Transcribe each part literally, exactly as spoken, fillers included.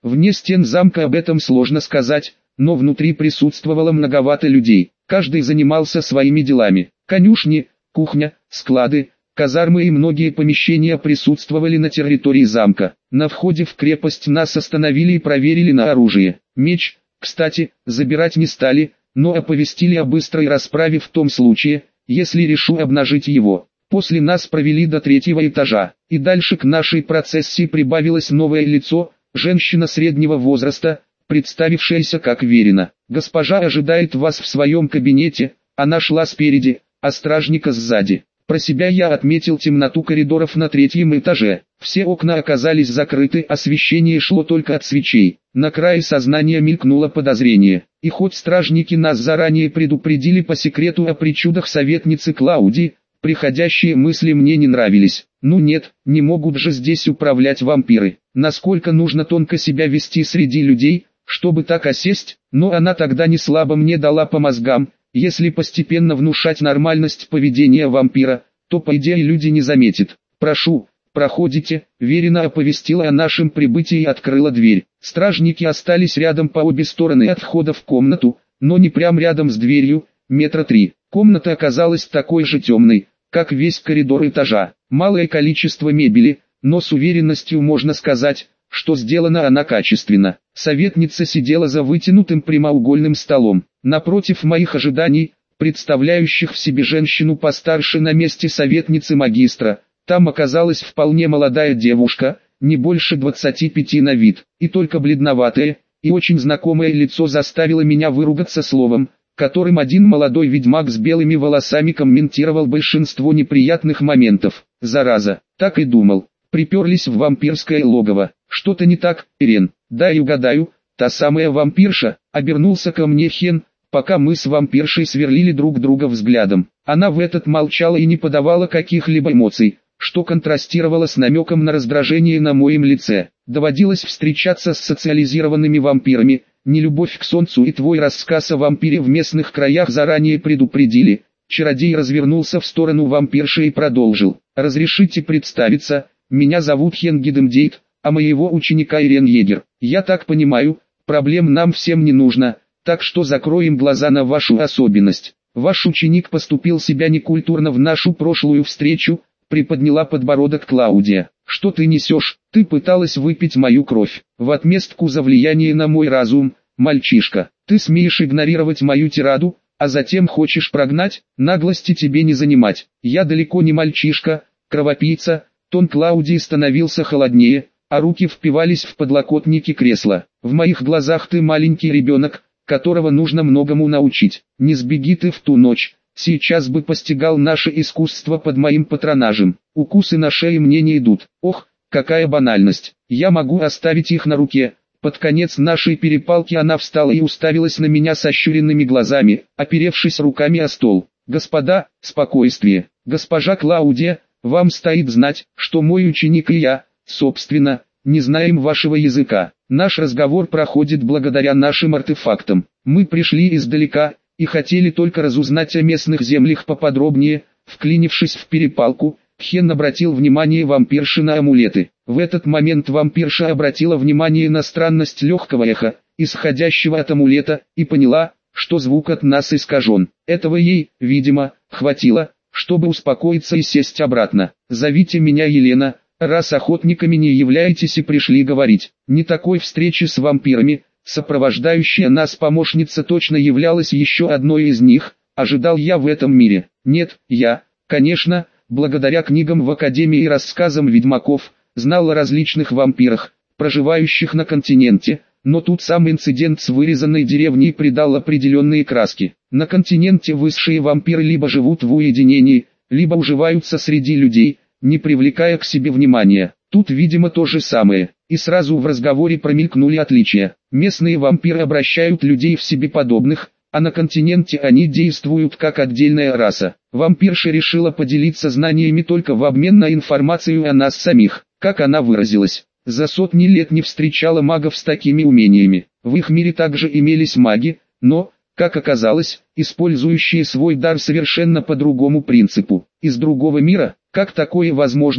Вне стен замка об этом сложно сказать, но внутри присутствовало многовато людей. Каждый занимался своими делами. Конюшни, кухня, склады, казармы и многие помещения присутствовали на территории замка. На входе в крепость нас остановили и проверили на оружие. Меч, кстати, забирать не стали, но оповестили о быстрой расправе в том случае, если решу обнажить его. После нас провели до третьего этажа, и дальше к нашей процессии прибавилось новое лицо, женщина среднего возраста, представившаяся как Верина. «Госпожа ожидает вас в своем кабинете», она шла спереди, а стражника сзади. Про себя я отметил темноту коридоров на третьем этаже. Все окна оказались закрыты, освещение шло только от свечей. На крае сознания мелькнуло подозрение. И хоть стражники нас заранее предупредили по секрету о причудах советницы Клауди, приходящие мысли мне не нравились. Ну нет, не могут же здесь управлять вампиры. Насколько нужно тонко себя вести среди людей, чтобы так осесть, но она тогда не слабо мне дала по мозгам. Если постепенно внушать нормальность поведения вампира, то по идее люди не заметят. «Прошу, проходите», Верина оповестила о нашем прибытии и открыла дверь. Стражники остались рядом по обе стороны от входа в комнату, но не прям рядом с дверью, метра три. Комната оказалась такой же темной, как весь коридор этажа. Малое количество мебели, но с уверенностью можно сказать, что сделана она качественно. Советница сидела за вытянутым прямоугольным столом. Напротив моих ожиданий, представляющих в себе женщину постарше на месте советницы магистра, там оказалась вполне молодая девушка, не больше двадцати пяти на вид, и только бледноватое, и очень знакомое лицо заставило меня выругаться словом, которым один молодой ведьмак с белыми волосами комментировал большинство неприятных моментов. Зараза, так и думал. Приперлись в вампирское логово. Что-то не так, Ирен? Дай угадаю, та самая вампирша, обернулся ко мне Хен, пока мы с вампиршей сверлили друг друга взглядом. Она в этот молчала и не подавала каких-либо эмоций, что контрастировало с намеком на раздражение на моем лице. Доводилось встречаться с социализированными вампирами, нелюбовь к солнцу и твой рассказ о вампире в местных краях заранее предупредили. Чародей развернулся в сторону вампирши и продолжил. «Разрешите представиться, меня зовут Хен Гидемдейт, а моего ученика Ирен Егер. Я так понимаю, проблем нам всем не нужно, так что закроем глаза на вашу особенность. Ваш ученик поступил себя некультурно в нашу прошлую встречу», приподняла подбородок Клаудия. «Что ты несешь? Ты пыталась выпить мою кровь. В отместку за влияние на мой разум, мальчишка. Ты смеешь игнорировать мою тираду, а затем хочешь прогнать? Наглости тебе не занимать. Я далеко не мальчишка, кровопийца». Тон Клаудии становился холоднее, а руки впивались в подлокотники кресла. «В моих глазах ты маленький ребенок, которого нужно многому научить. Не сбеги ты в ту ночь. Сейчас бы постигал наше искусство под моим патронажем. Укусы на шее мне не идут. Ох, какая банальность. Я могу оставить их на руке». Под конец нашей перепалки она встала и уставилась на меня сощуренными глазами, оперевшись руками о стол. «Господа, спокойствие. Госпожа Клаудия, вам стоит знать, что мой ученик и я, собственно, не знаем вашего языка. Наш разговор проходит благодаря нашим артефактам. Мы пришли издалека и хотели только разузнать о местных землях поподробнее». Вклинившись в перепалку, Хен обратил внимание вампирши на амулеты. В этот момент вампирша обратила внимание на странность легкого эха, исходящего от амулета, и поняла, что звук от нас искажен. Этого ей, видимо, хватило, чтобы успокоиться и сесть обратно. «Зовите меня Елена, раз охотниками не являетесь и пришли говорить». Не такой встречи с вампирами, сопровождающая нас помощница точно являлась еще одной из них, ожидал я в этом мире. Нет, я, конечно, благодаря книгам в Академии и рассказам ведьмаков, знал о различных вампирах, проживающих на континенте, но тут сам инцидент с вырезанной деревней придал определенные краски. На континенте высшие вампиры либо живут в уединении, либо уживаются среди людей, не привлекая к себе внимания. Тут, видимо, то же самое, и сразу в разговоре промелькнули отличия. Местные вампиры обращают людей в себе подобных, а на континенте они действуют как отдельная раса. Вампирша решила поделиться знаниями только в обмен на информацию о нас самих. Как она выразилась, за сотни лет не встречала магов с такими умениями. В их мире также имелись маги, но, как оказалось, использующие свой дар совершенно по другому принципу. Из другого мира, как такое возможно,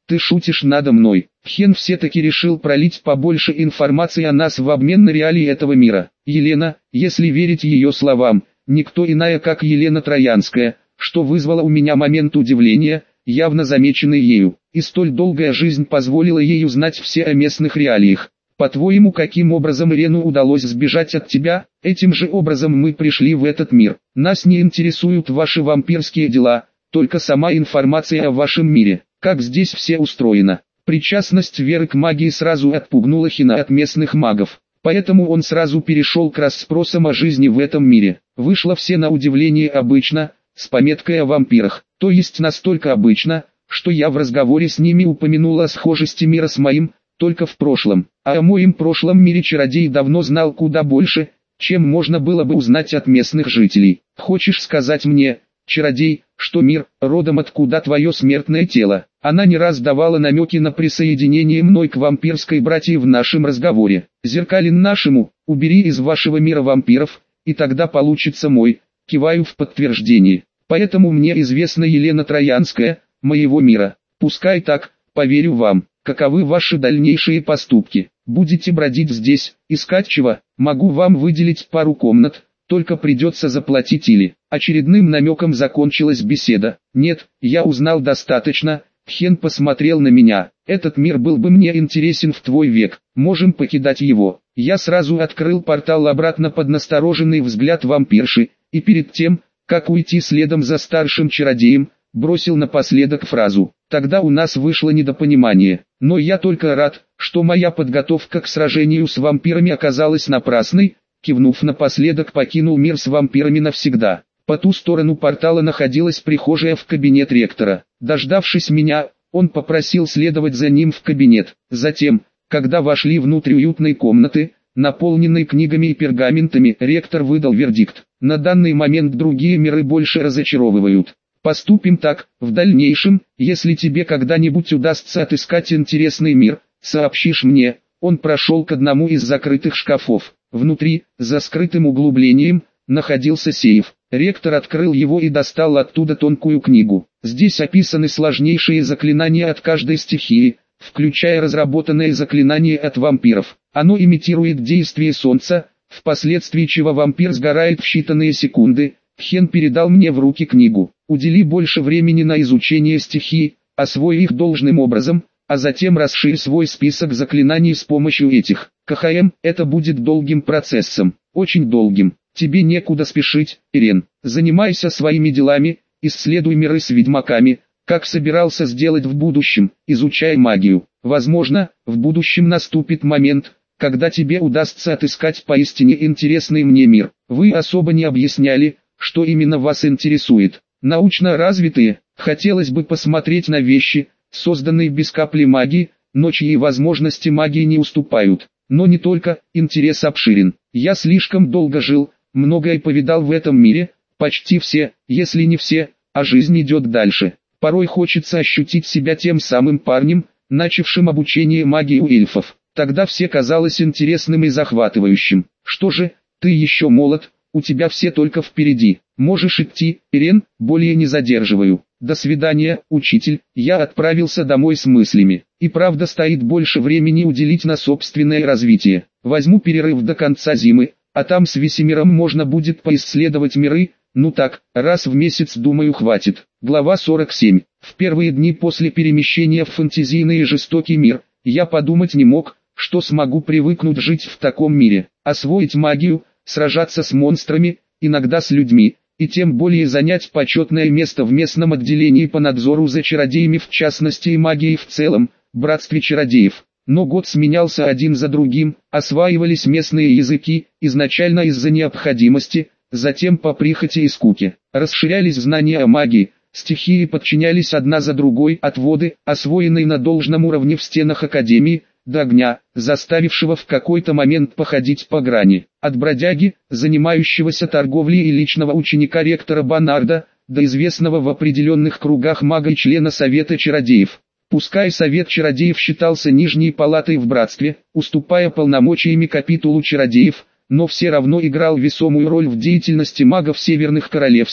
Ты шутишь надо мной. Хен все-таки решил пролить побольше информации о нас в обмен на реалии этого мира. Елена, если верить ее словам, никто иная как Елена Троянская, что вызвало у меня момент удивления, явно замеченный ею. И столь долгая жизнь позволила ей узнать все о местных реалиях. По-твоему, каким образом Ирену удалось сбежать от тебя? Этим же образом мы пришли в этот мир. Нас не интересуют ваши вампирские дела, только сама информация о вашем мире, как здесь все устроено. Причастность Веры к магии сразу отпугнула Хена от местных магов, поэтому он сразу перешел к расспросам о жизни в этом мире. Вышло все на удивление обычно, с пометкой о вампирах, то есть настолько обычно, что я в разговоре с ними упомянул о схожести мира с моим, только в прошлом. А о моем прошлом мире чародей давно знал куда больше, чем можно было бы узнать от местных жителей. Хочешь сказать мне, чародей, что мир, родом откуда твое смертное тело? Она не раз давала намеки на присоединение мной к вампирской братьи в нашем разговоре. Зеркалин нашему, убери из вашего мира вампиров, и тогда получится мой, киваю в подтверждение. Поэтому мне известна Елена Троянская, моего мира. Пускай так, поверю вам. Каковы ваши дальнейшие поступки? Будете бродить здесь, искать чего? Могу вам выделить пару комнат, только придется заплатить или... Очередным намеком закончилась беседа. Нет, я узнал достаточно. Хен посмотрел на меня. Этот мир был бы мне интересен в твой век. Можем покидать его. Я сразу открыл портал обратно под настороженный взгляд вампирши, и перед тем, как уйти следом за старшим чародеем, бросил напоследок фразу. Тогда у нас вышло недопонимание, но я только рад, что моя подготовка к сражению с вампирами оказалась напрасной, кивнув напоследок покинул мир с вампирами навсегда. По ту сторону портала находилась прихожая в кабинет ректора. Дождавшись меня, он попросил следовать за ним в кабинет. Затем, когда вошли внутрь уютной комнаты, наполненной книгами и пергаментами, ректор выдал вердикт. На данный момент другие миры больше разочаровывают. Поступим так, в дальнейшем, если тебе когда-нибудь удастся отыскать интересный мир, сообщишь мне. Он прошел к одному из закрытых шкафов. Внутри, за скрытым углублением, находился сейф. Ректор открыл его и достал оттуда тонкую книгу. Здесь описаны сложнейшие заклинания от каждой стихии, включая разработанное заклинание от вампиров. Оно имитирует действие солнца, впоследствии чего вампир сгорает в считанные секунды. Хен передал мне в руки книгу. Удели больше времени на изучение стихий, освой их должным образом, а затем расширь свой список заклинаний с помощью этих. КХМ, это будет долгим процессом, очень долгим. Тебе некуда спешить, Ирен. Занимайся своими делами, исследуй миры с ведьмаками, как собирался сделать в будущем, изучай магию. Возможно, в будущем наступит момент, когда тебе удастся отыскать поистине интересный мне мир. Вы особо не объясняли, что именно вас интересует. Научно развитые, хотелось бы посмотреть на вещи, созданные без капли магии, но чьи возможности магии не уступают. Но не только, интерес обширен. Я слишком долго жил, многое повидал в этом мире, почти все, если не все, а жизнь идет дальше. Порой хочется ощутить себя тем самым парнем, начавшим обучение магии у эльфов. Тогда все казалось интересным и захватывающим. Что же, ты еще молод, у тебя все только впереди. Можешь идти, Ирен, более не задерживаю. До свидания, учитель. Я отправился домой с мыслями. И правда стоит больше времени уделить на собственное развитие. Возьму перерыв до конца зимы, а там с Весемиром можно будет поисследовать миры. Ну так, раз в месяц, думаю, хватит. Глава сорок семь. В первые дни после перемещения в фэнтезийный и жестокий мир, я подумать не мог, что смогу привыкнуть жить в таком мире, освоить магию, сражаться с монстрами, иногда с людьми, и тем более занять почетное место в местном отделении по надзору за чародеями, в частности и магией в целом, братстве чародеев. Но год сменялся один за другим, осваивались местные языки, изначально из-за необходимости, затем по прихоти и скуке. Расширялись знания о магии, стихии подчинялись одна за другой, от воды, освоенной на должном уровне в стенах академии, до огня, заставившего в какой-то момент походить по грани. От бродяги, занимающегося торговлей, и личного ученика ректора Банарда, до известного в определенных кругах мага и члена Совета чародеев. Пускай Совет чародеев считался нижней палатой в братстве, уступая полномочиями капитулу чародеев, но все равно играл весомую роль в деятельности магов северных королевств,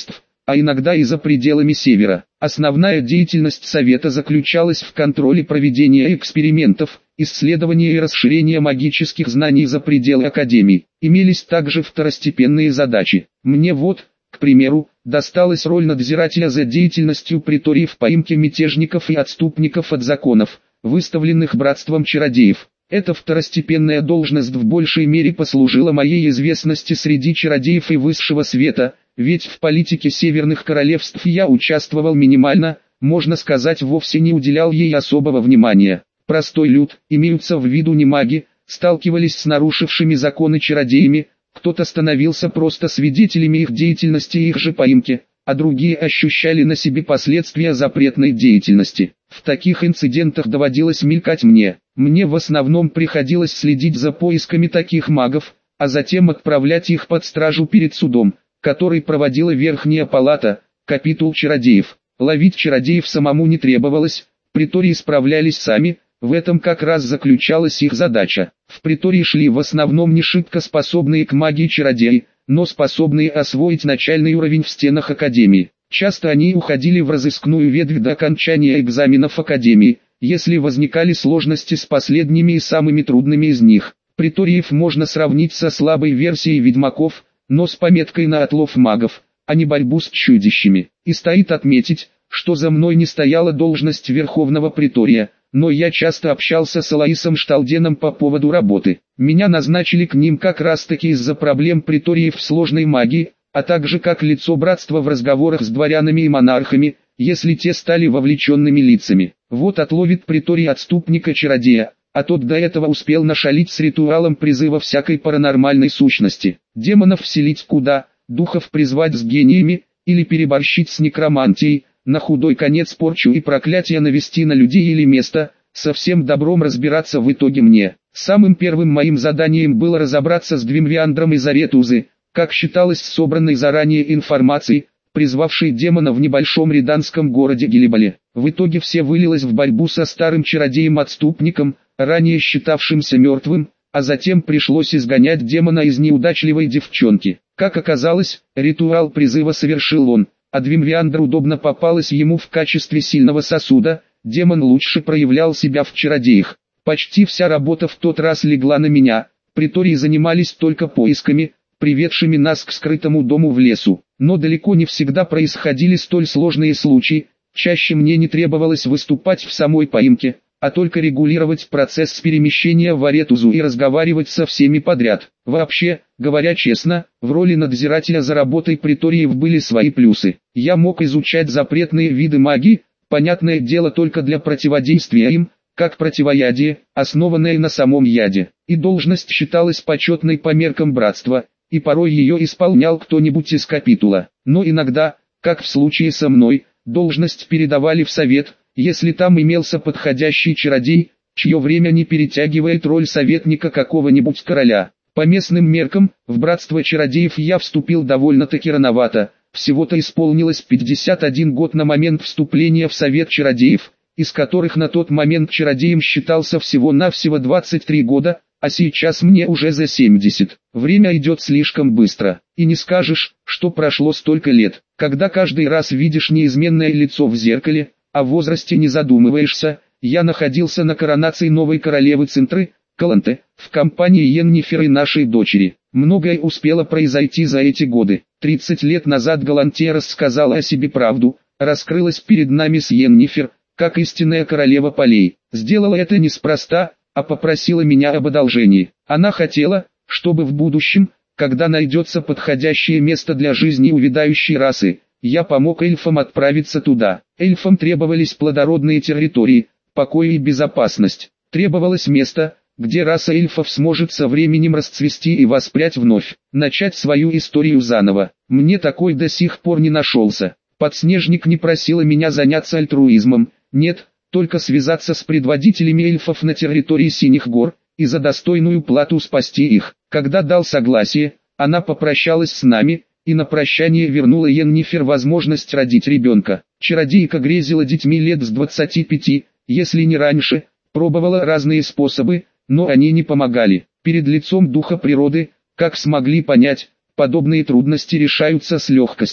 а иногда и за пределами Севера. Основная деятельность Совета заключалась в контроле проведения экспериментов, исследования и расширения магических знаний за пределы Академии. Имелись также второстепенные задачи. Мне вот, к примеру, досталась роль надзирателя за деятельностью притории в поимке мятежников и отступников от законов, выставленных братством чародеев. Эта второстепенная должность в большей мере послужила моей известности среди чародеев и высшего света, ведь в политике северных королевств я участвовал минимально, можно сказать, вовсе не уделял ей особого внимания. Простой люд, имеются в виду не маги, сталкивались с нарушившими законы чародеями, кто-то становился просто свидетелями их деятельности и их же поимки, а другие ощущали на себе последствия запретной деятельности. В таких инцидентах доводилось мелькать мне. Мне в основном приходилось следить за поисками таких магов, а затем отправлять их под стражу перед судом, который проводила Верхняя Палата, капитул чародеев. Ловить чародеев самому не требовалось, притории справлялись сами, в этом как раз заключалась их задача. В притории шли в основном не шибко способные к магии чародеи, но способные освоить начальный уровень в стенах Академии. Часто они уходили в разыскную ветвь до окончания экзаменов Академии, если возникали сложности с последними и самыми трудными из них. Приториев можно сравнить со слабой версией ведьмаков, но с пометкой на отлов магов, а не борьбу с чудищами. И стоит отметить, что за мной не стояла должность Верховного Притория, но я часто общался с Алаисом Шталденом по поводу работы. Меня назначили к ним как раз таки из-за проблем приториев в сложной магии, а также как лицо братства в разговорах с дворянами и монархами, если те стали вовлеченными лицами. Вот отловит приторий отступника-чародея, а тот до этого успел нашалить с ритуалом призыва всякой паранормальной сущности. Демонов вселить куда, духов призвать с гениями, или переборщить с некромантией, на худой конец порчу и проклятие навести на людей или место, со всем добром разбираться в итоге мне. Самым первым моим заданием было разобраться с Двимвиандром из Аретузы, как считалось с собранной заранее информацией, призвавшей демона в небольшом риданском городе Гелибале. В итоге все вылилось в борьбу со старым чародеем-отступником, ранее считавшимся мертвым, а затем пришлось изгонять демона из неудачливой девчонки. Как оказалось, ритуал призыва совершил он, а Двимвиандр удобно попалась ему в качестве сильного сосуда, демон лучше проявлял себя в чародеях. Почти вся работа в тот раз легла на меня, притории занимались только поисками, приведшими нас к скрытому дому в лесу. Но далеко не всегда происходили столь сложные случаи, чаще мне не требовалось выступать в самой поимке, а только регулировать процесс перемещения в Аретузу и разговаривать со всеми подряд. Вообще, говоря честно, в роли надзирателя за работой приториев были свои плюсы. Я мог изучать запретные виды магии, понятное дело только для противодействия им, как противоядие, основанное на самом яде. И должность считалась почетной по меркам братства, и порой ее исполнял кто-нибудь из капитула. Но иногда, как в случае со мной, должность передавали в совет, если там имелся подходящий чародей, чье время не перетягивает роль советника какого-нибудь короля. По местным меркам, в братство чародеев я вступил довольно-таки рановато, всего-то исполнилось пятьдесят один год на момент вступления в совет чародеев, из которых на тот момент чародеем считался всего-навсего двадцать три года, а сейчас мне уже за семьдесят. Время идет слишком быстро, и не скажешь, что прошло столько лет. Когда каждый раз видишь неизменное лицо в зеркале, о возрасте не задумываешься, я находился на коронации новой королевы Центры, Каланте, в компании Йеннифер и нашей дочери. Многое успело произойти за эти годы. тридцать лет назад Галантия рассказала о себе правду, раскрылась перед нами с Йеннифер, как истинная королева полей. Сделала это неспроста, а попросила меня об одолжении. Она хотела, чтобы в будущем, когда найдется подходящее место для жизни увядающей расы, я помог эльфам отправиться туда. Эльфам требовались плодородные территории, покой и безопасность. Требовалось место, где раса эльфов сможет со временем расцвести и воспрять вновь, начать свою историю заново. Мне такой до сих пор не нашелся. Подснежник не просила меня заняться альтруизмом, нет, только связаться с предводителями эльфов на территории Синих гор, и за достойную плату спасти их. Когда дал согласие, она попрощалась с нами, и на прощание вернула Йеннифер возможность родить ребенка. Чародейка грезила детьми лет с двадцати пяти, если не раньше, пробовала разные способы, но они не помогали. Перед лицом духа природы, как смогли понять, подобные трудности решаются с легкостью.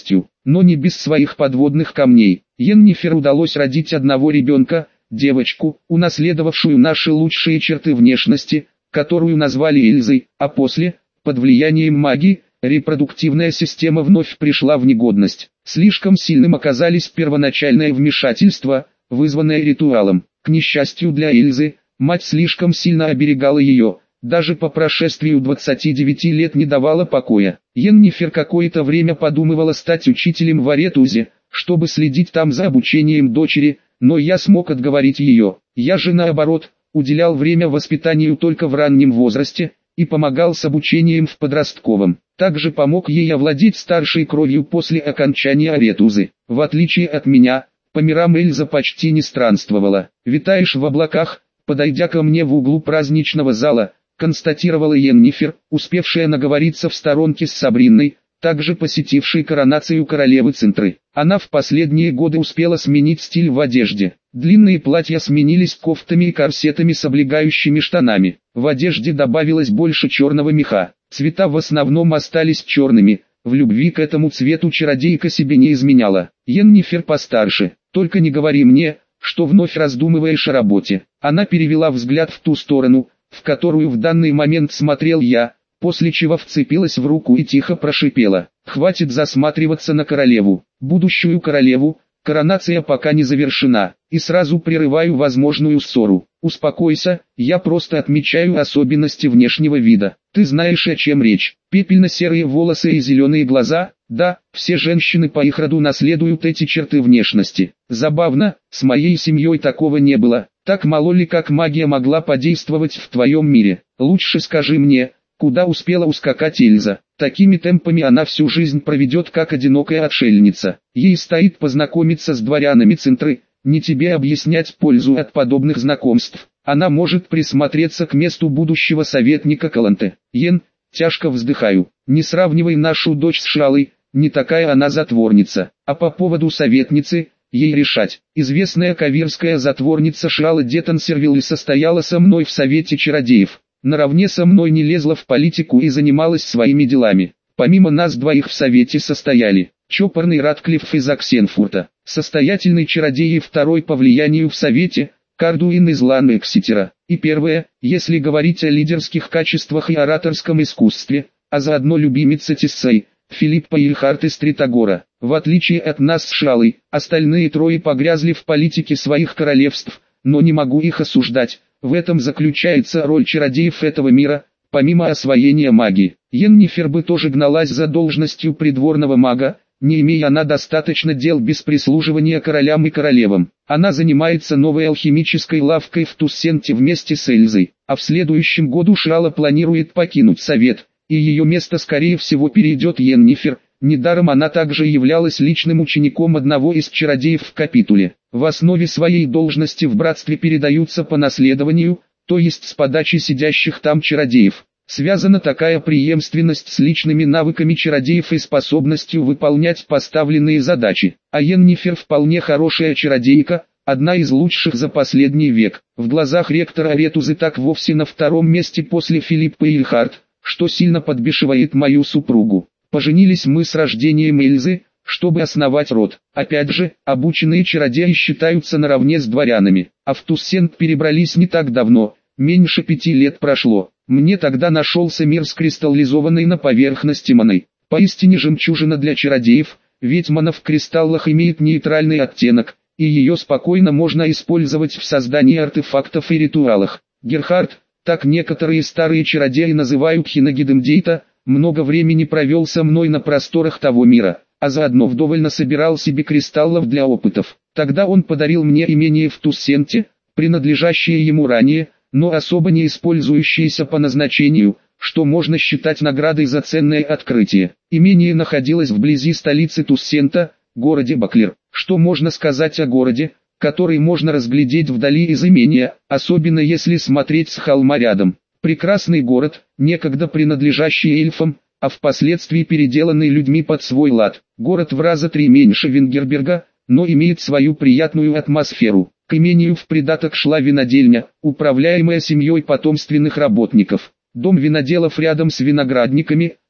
но не без своих подводных камней. Йеннифер удалось родить одного ребенка, девочку, унаследовавшую наши лучшие черты внешности, которую назвали Эльзой, а после, под влиянием магии, репродуктивная система вновь пришла в негодность. Слишком сильным оказались первоначальное вмешательство, вызванное ритуалом. К несчастью для Эльзы, мать слишком сильно оберегала ее, даже по прошествию двадцати девяти лет не давала покоя. Йеннифер какое-то время подумывала стать учителем в Аретузе, чтобы следить там за обучением дочери, но я смог отговорить ее. Я же наоборот, уделял время воспитанию только в раннем возрасте, и помогал с обучением в подростковом. Также помог ей овладеть старшей кровью после окончания Аретузы. В отличие от меня, по мирам Эльза почти не странствовала. «Витаешь в облаках», подойдя ко мне в углу праздничного зала, констатировала Йеннифер, успевшая наговориться в сторонке с Сабриной, также посетившей коронацию королевы Цинтры. Она в последние годы успела сменить стиль в одежде. Длинные платья сменились кофтами и корсетами с облегающими штанами. В одежде добавилось больше черного меха. Цвета в основном остались черными. В любви к этому цвету чародейка себе не изменяла. Йеннифер постарше. «Только не говори мне, что вновь раздумываешь о работе». Она перевела взгляд в ту сторону, в которую в данный момент смотрел я, после чего вцепилась в руку и тихо прошипела: «Хватит засматриваться на королеву, будущую королеву, коронация пока не завершена, и сразу прерываю возможную ссору. Успокойся, я просто отмечаю особенности внешнего вида. Ты знаешь, о чем речь. Пепельно-серые волосы и зеленые глаза, да, все женщины по их роду наследуют эти черты внешности. Забавно, с моей семьей такого не было. Так мало ли как магия могла подействовать в твоем мире. Лучше скажи мне, куда успела ускакать Эльза? Такими темпами она всю жизнь проведет как одинокая отшельница. Ей стоит познакомиться с дворянами Цинтры, не тебе объяснять пользу от подобных знакомств. Она может присмотреться к месту будущего советника Каланте. Йен, тяжко вздыхаю, не сравнивай нашу дочь с Шалой, не такая она затворница. А по поводу советницы, ей решать. Известная кавирская затворница Шала Детансервилл состояла со мной в совете чародеев. Наравне со мной не лезла в политику и занималась своими делами. Помимо нас двоих в совете состояли чопорный Ратклифф из Оксенфурта, состоятельный чародей и второй по влиянию в совете, Кардуин из Лан-Экситера, и первое, если говорить о лидерских качествах и ораторском искусстве, а заодно любимица Тессей, Филиппа Ильхарт из Тритагора. В отличие от нас с Шалой, остальные трое погрязли в политике своих королевств, но не могу их осуждать. В этом заключается роль чародеев этого мира, помимо освоения магии. Йеннифер бы тоже гналась за должностью придворного мага, не имея она достаточно дел без прислуживания королям и королевам. Она занимается новой алхимической лавкой в Туссенте вместе с Эльзой, а в следующем году Шала планирует покинуть совет, и ее место скорее всего перейдет Йеннифер. Недаром она также являлась личным учеником одного из чародеев в капитуле. В основе своей должности в братстве передаются по наследованию, то есть с подачи сидящих там чародеев. Связана такая преемственность с личными навыками чародеев и способностью выполнять поставленные задачи. А Йеннифер вполне хорошая чародейка, одна из лучших за последний век. В глазах ректора Аретузы так вовсе на втором месте после Филиппа Ильхарт, что сильно подбешивает мою супругу. Поженились мы с рождением Эльзы, чтобы основать род. Опять же, обученные чародеи считаются наравне с дворянами. А в Туссент перебрались не так давно, меньше пяти лет прошло. Мне тогда нашелся мир скристаллизованный на поверхности маны. Поистине жемчужина для чародеев, ведь мана в кристаллах имеет нейтральный оттенок, и ее спокойно можно использовать в создании артефактов и ритуалах. Герхард, так некоторые старые чародеи называют Хинагидемдейта, много времени провел со мной на просторах того мира, а заодно вдоволь насобирал себе кристаллов для опытов. Тогда он подарил мне имение в Туссенте, принадлежащее ему ранее, но особо не использующееся по назначению, что можно считать наградой за ценное открытие. Имение находилось вблизи столицы Туссента, городе Баклер. Что можно сказать о городе, который можно разглядеть вдали из имения, особенно если смотреть с холма рядом? Прекрасный город, некогда принадлежащий эльфам, а впоследствии переделанный людьми под свой лад. Город в раза три меньше Венгерберга, но имеет свою приятную атмосферу. К имению в придаток шла винодельня, управляемая семьей потомственных работников. Дом виноделов рядом с виноградниками,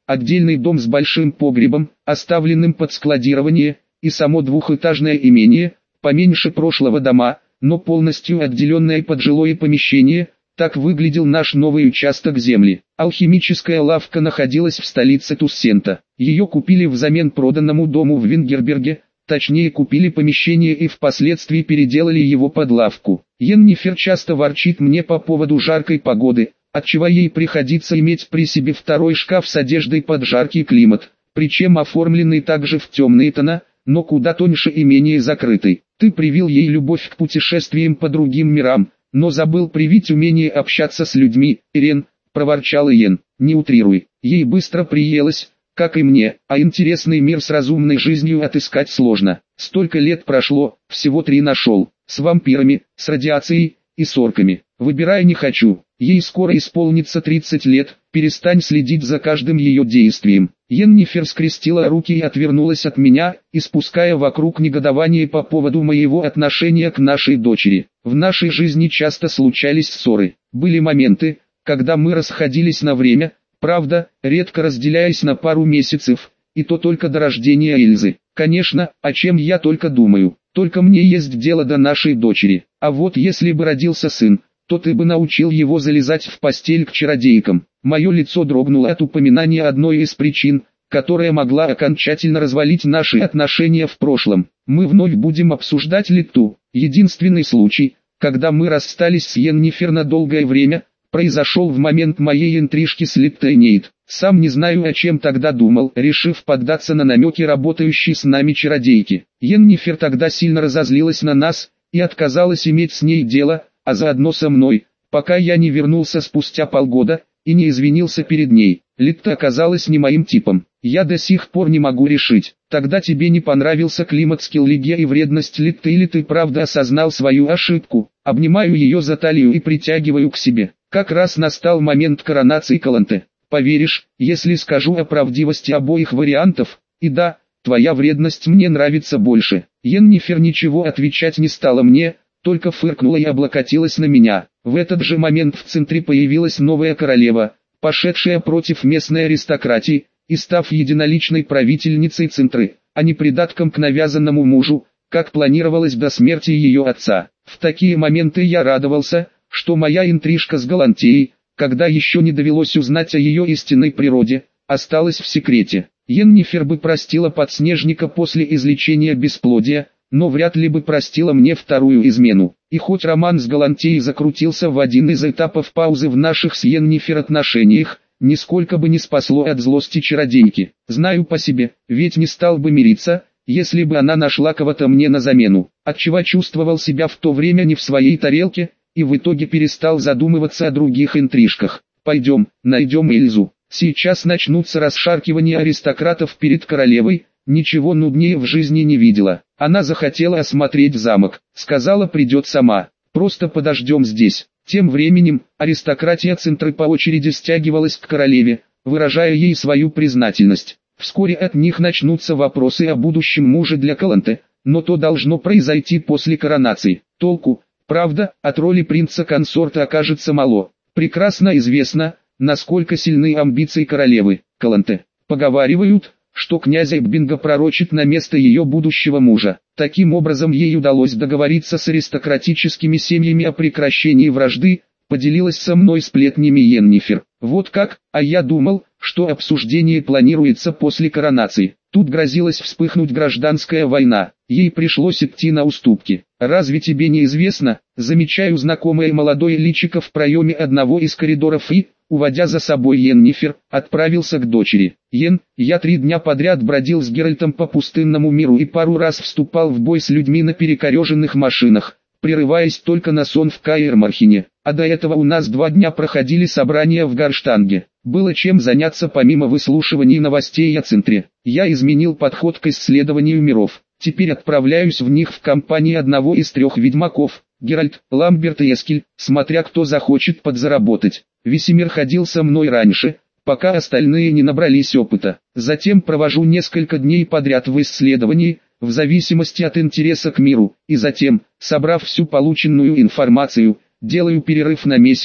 отдельный дом с большим погребом, оставленным под складирование, и само двухэтажное имение, поменьше прошлого дома, но полностью отделенное под жилое помещение. Так выглядел наш новый участок земли. Алхимическая лавка находилась в столице Туссента. Ее купили взамен проданному дому в Вингерберге, точнее купили помещение и впоследствии переделали его под лавку. Йеннифер часто ворчит мне по поводу жаркой погоды, отчего ей приходится иметь при себе второй шкаф с одеждой под жаркий климат, причем оформленный также в темные тона, но куда тоньше и менее закрытый. Ты привил ей любовь к путешествиям по другим мирам, но забыл привить умение общаться с людьми, Ирен, проворчал Иен. Не утрируй, ей быстро приелось, как и мне, а интересный мир с разумной жизнью отыскать сложно. Столько лет прошло, всего три нашел, с вампирами, с радиацией и с орками. Выбирай не хочу, ей скоро исполнится тридцать лет, перестань следить за каждым ее действием. Йеннифер скрестила руки и отвернулась от меня, испуская вокруг негодование по поводу моего отношения к нашей дочери. В нашей жизни часто случались ссоры. Были моменты, когда мы расходились на время, правда, редко разделяясь на пару месяцев, и то только до рождения Эльзы. Конечно, о чем я только думаю, только мне есть дело до нашей дочери. А вот если бы родился сын, то ты бы научил его залезать в постель к чародейкам. Мое лицо дрогнуло от упоминания одной из причин, которая могла окончательно развалить наши отношения в прошлом. Мы вновь будем обсуждать Литту. Единственный случай, когда мы расстались с Йеннифер на долгое время, произошел в момент моей интрижки с Литтой Нейт. Сам не знаю, о чем тогда думал, решив поддаться на намеки работающей с нами чародейки. Йеннифер тогда сильно разозлилась на нас и отказалась иметь с ней дело, а заодно со мной, пока я не вернулся спустя полгода и не извинился перед ней. Литта оказалась не моим типом. Я до сих пор не могу решить, тогда тебе не понравился климат Скиллиге и вредность Литты, или ты правда осознал свою ошибку. Обнимаю ее за талию и притягиваю к себе. Как раз настал момент коронации Каланте. Поверишь, если скажу о правдивости обоих вариантов, и да, твоя вредность мне нравится больше. Йеннифер ничего отвечать не стала мне, только фыркнула и облокотилась на меня. В этот же момент в центре появилась новая королева, пошедшая против местной аристократии, и став единоличной правительницей Центры, а не придатком к навязанному мужу, как планировалось до смерти ее отца. В такие моменты я радовался, что моя интрижка с Галантеей, когда еще не довелось узнать о ее истинной природе, осталась в секрете. Йеннифер бы простила подснежника после излечения бесплодия, но вряд ли бы простила мне вторую измену. И хоть роман с Галантеей закрутился в один из этапов паузы в наших с Йеннифер отношениях, нисколько бы не спасло от злости чародейки. Знаю по себе, ведь не стал бы мириться, если бы она нашла кого-то мне на замену, отчего чувствовал себя в то время не в своей тарелке, и в итоге перестал задумываться о других интрижках. Пойдем, найдем Эльзу. Сейчас начнутся расшаркивания аристократов перед королевой, ничего нуднее в жизни не видела. Она захотела осмотреть замок, сказала, придет сама. Просто подождем здесь. Тем временем, аристократия Центры по очереди стягивалась к королеве, выражая ей свою признательность. Вскоре от них начнутся вопросы о будущем муже для Каланте, но то должно произойти после коронации. Толку, правда, от роли принца-консорта окажется мало. Прекрасно известно, насколько сильны амбиции королевы. Каланте. Поговаривают, что князь Эббинга пророчит на место ее будущего мужа. Таким образом ей удалось договориться с аристократическими семьями о прекращении вражды, поделилась со мной сплетнями Йеннифер. Вот как, а я думал, что обсуждение планируется после коронации. Тут грозилась вспыхнуть гражданская война, ей пришлось идти на уступки. Разве тебе не известно, замечаю знакомое молодое личико в проеме одного из коридоров и, уводя за собой Йеннифер, отправился к дочери. Йен, я три дня подряд бродил с Геральтом по пустынному миру и пару раз вступал в бой с людьми на перекореженных машинах, прерываясь только на сон в Каэрмархене, а до этого у нас два дня проходили собрания в Гарштанге. Было чем заняться помимо выслушивания новостей о Центре. Я изменил подход к исследованию миров. Теперь отправляюсь в них в компании одного из трех ведьмаков, Геральт, Ламберт и Эскель, смотря кто захочет подзаработать. Весемир ходил со мной раньше, пока остальные не набрались опыта. Затем провожу несколько дней подряд в исследовании, в зависимости от интереса к миру, и затем, собрав всю полученную информацию, делаю перерыв на месяц,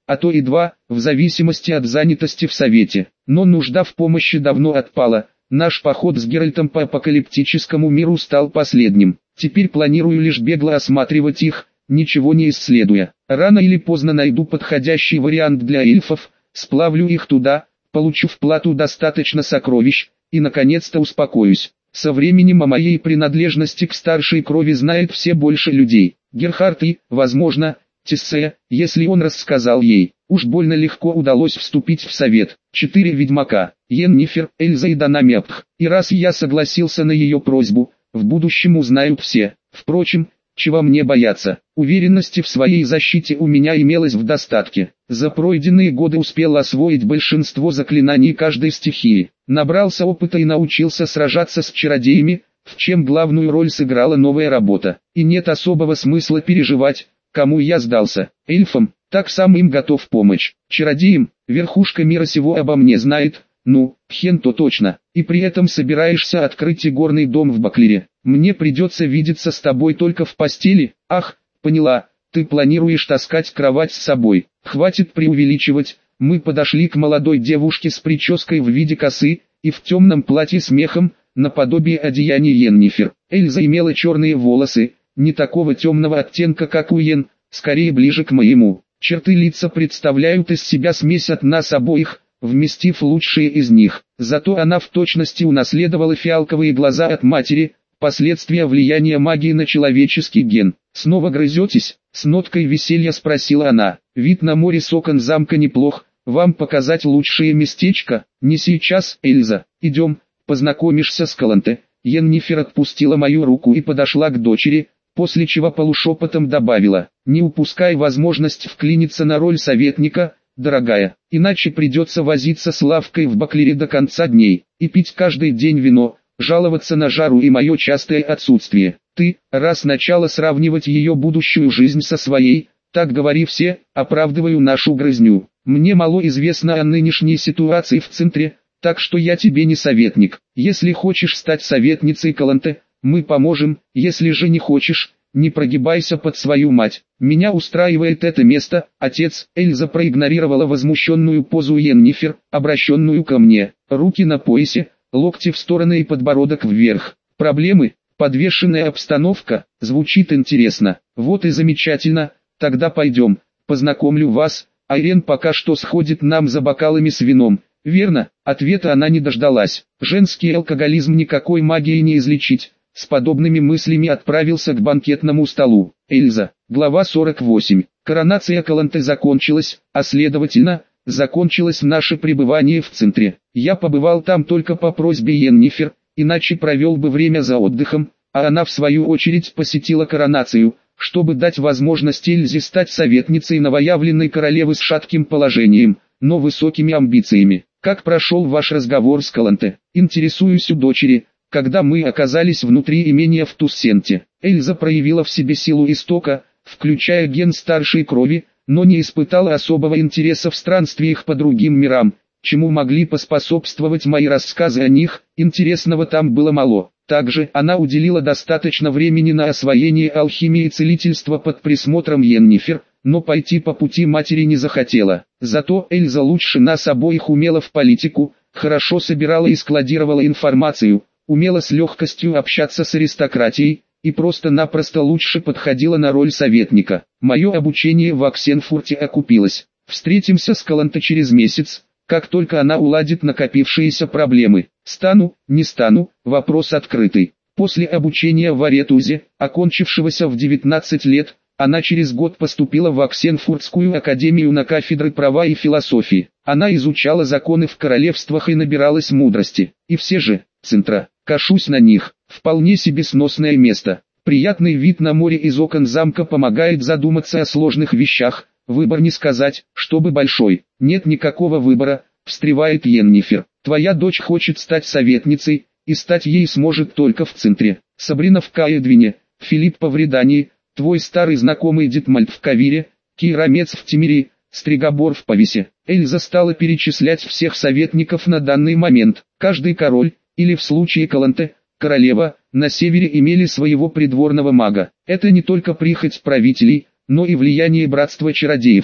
а то и два, в зависимости от занятости в совете. Но нужда в помощи давно отпала. Наш поход с Геральтом по апокалиптическому миру стал последним. Теперь планирую лишь бегло осматривать их, ничего не исследуя. Рано или поздно найду подходящий вариант для эльфов, сплавлю их туда, получу в плату достаточно сокровищ, и наконец-то успокоюсь. Со временем о моей принадлежности к старшей крови знает все больше людей. Герхард и, возможно, Тессе, если он рассказал ей. Уж больно легко удалось вступить в совет. Четыре ведьмака, Йеннифер, Эльза и Данамепх. И раз я согласился на ее просьбу, в будущем узнают все. Впрочем, чего мне бояться? Уверенности в своей защите у меня имелось в достатке. За пройденные годы успел освоить большинство заклинаний каждой стихии. Набрался опыта и научился сражаться с чародеями, в чем главную роль сыграла новая работа. И нет особого смысла переживать, кому я сдался. Эльфам, так сам им готов помочь. Чародеям, верхушка мира сего обо мне знает, ну, Хен-то точно. И при этом собираешься открыть игорный дом в Баклере. Мне придется видеться с тобой только в постели. Ах, поняла, ты планируешь таскать кровать с собой. Хватит преувеличивать. Мы подошли к молодой девушке с прической в виде косы, и в темном платье с мехом, наподобие одеяния Йеннифер. Эльза имела черные волосы, не такого темного оттенка, как у Йен, скорее ближе к моему. Черты лица представляют из себя смесь от нас обоих, вместив лучшие из них. Зато она в точности унаследовала фиалковые глаза от матери, последствия влияния магии на человеческий ген. «Снова грызетесь?» — с ноткой веселья спросила она. «Вид на море с окон замка неплох, вам показать лучшее местечко?» «Не сейчас, Эльза, идем, познакомишься с Каланте». Йеннифер отпустила мою руку и подошла к дочери, после чего полушепотом добавила: «Не упускай возможность вклиниться на роль советника, дорогая, иначе придется возиться с лавкой в Баклере до конца дней, и пить каждый день вино, жаловаться на жару и мое частое отсутствие. Ты, раз начала сравнивать ее будущую жизнь со своей, так говори все, оправдываю нашу грызню. Мне мало известно о нынешней ситуации в центре, так что я тебе не советник. Если хочешь стать советницей Каланте, мы поможем, если же не хочешь, не прогибайся под свою мать. Меня устраивает это место, отец». Эльза проигнорировала возмущенную позу Йеннифер, обращенную ко мне. Руки на поясе, локти в стороны и подбородок вверх. Проблемы? Подвешенная обстановка? Звучит интересно. Вот и замечательно, тогда пойдем, познакомлю вас. Айрен пока что сходит нам за бокалами с вином. Верно? Ответа она не дождалась. Женский алкоголизм никакой магией не излечить. С подобными мыслями отправился к банкетному столу. Эльза. Глава сорок восемь. Коронация Каланте закончилась, а следовательно, закончилось наше пребывание в центре. Я побывал там только по просьбе Йеннифер, иначе провел бы время за отдыхом, а она в свою очередь посетила коронацию, чтобы дать возможность Эльзе стать советницей новоявленной королевы с шатким положением, но высокими амбициями. Как прошел ваш разговор с Каланте? Интересуюсь у дочери. Когда мы оказались внутри имения в Туссенте, Эльза проявила в себе силу истока, включая ген старшей крови, но не испытала особого интереса в странствиях по другим мирам, чему могли поспособствовать мои рассказы о них, интересного там было мало. Также она уделила достаточно времени на освоение алхимии и целительства под присмотром Йеннифер, но пойти по пути матери не захотела. Зато Эльза лучше нас обоих умела в политику, хорошо собирала и складировала информацию, умела с легкостью общаться с аристократией, и просто-напросто лучше подходила на роль советника. Мое обучение в Оксенфурте окупилось. Встретимся с Каланте через месяц, как только она уладит накопившиеся проблемы. Стану, не стану, вопрос открытый. После обучения в Аретузе, окончившегося в девятнадцать лет, она через год поступила в Оксенфуртскую академию на кафедры права и философии. Она изучала законы в королевствах и набиралась мудрости. И все же, центра, кашусь на них, вполне себе сносное место. Приятный вид на море из окон замка помогает задуматься о сложных вещах, выбор не сказать, чтобы большой. Нет никакого выбора, встревает Йеннифер. Твоя дочь хочет стать советницей, и стать ей сможет только в центре. Сабрина в Каэдвине, Филиппа в Редании, твой старый знакомый Дитмальд в Кавире, Кирамец в Тимире, Стригобор в Повесе. Эльза стала перечислять всех советников на данный момент. Каждый король, или в случае Каланте, королева, на севере имели своего придворного мага. Это не только прихоть правителей, но и влияние братства чародеев.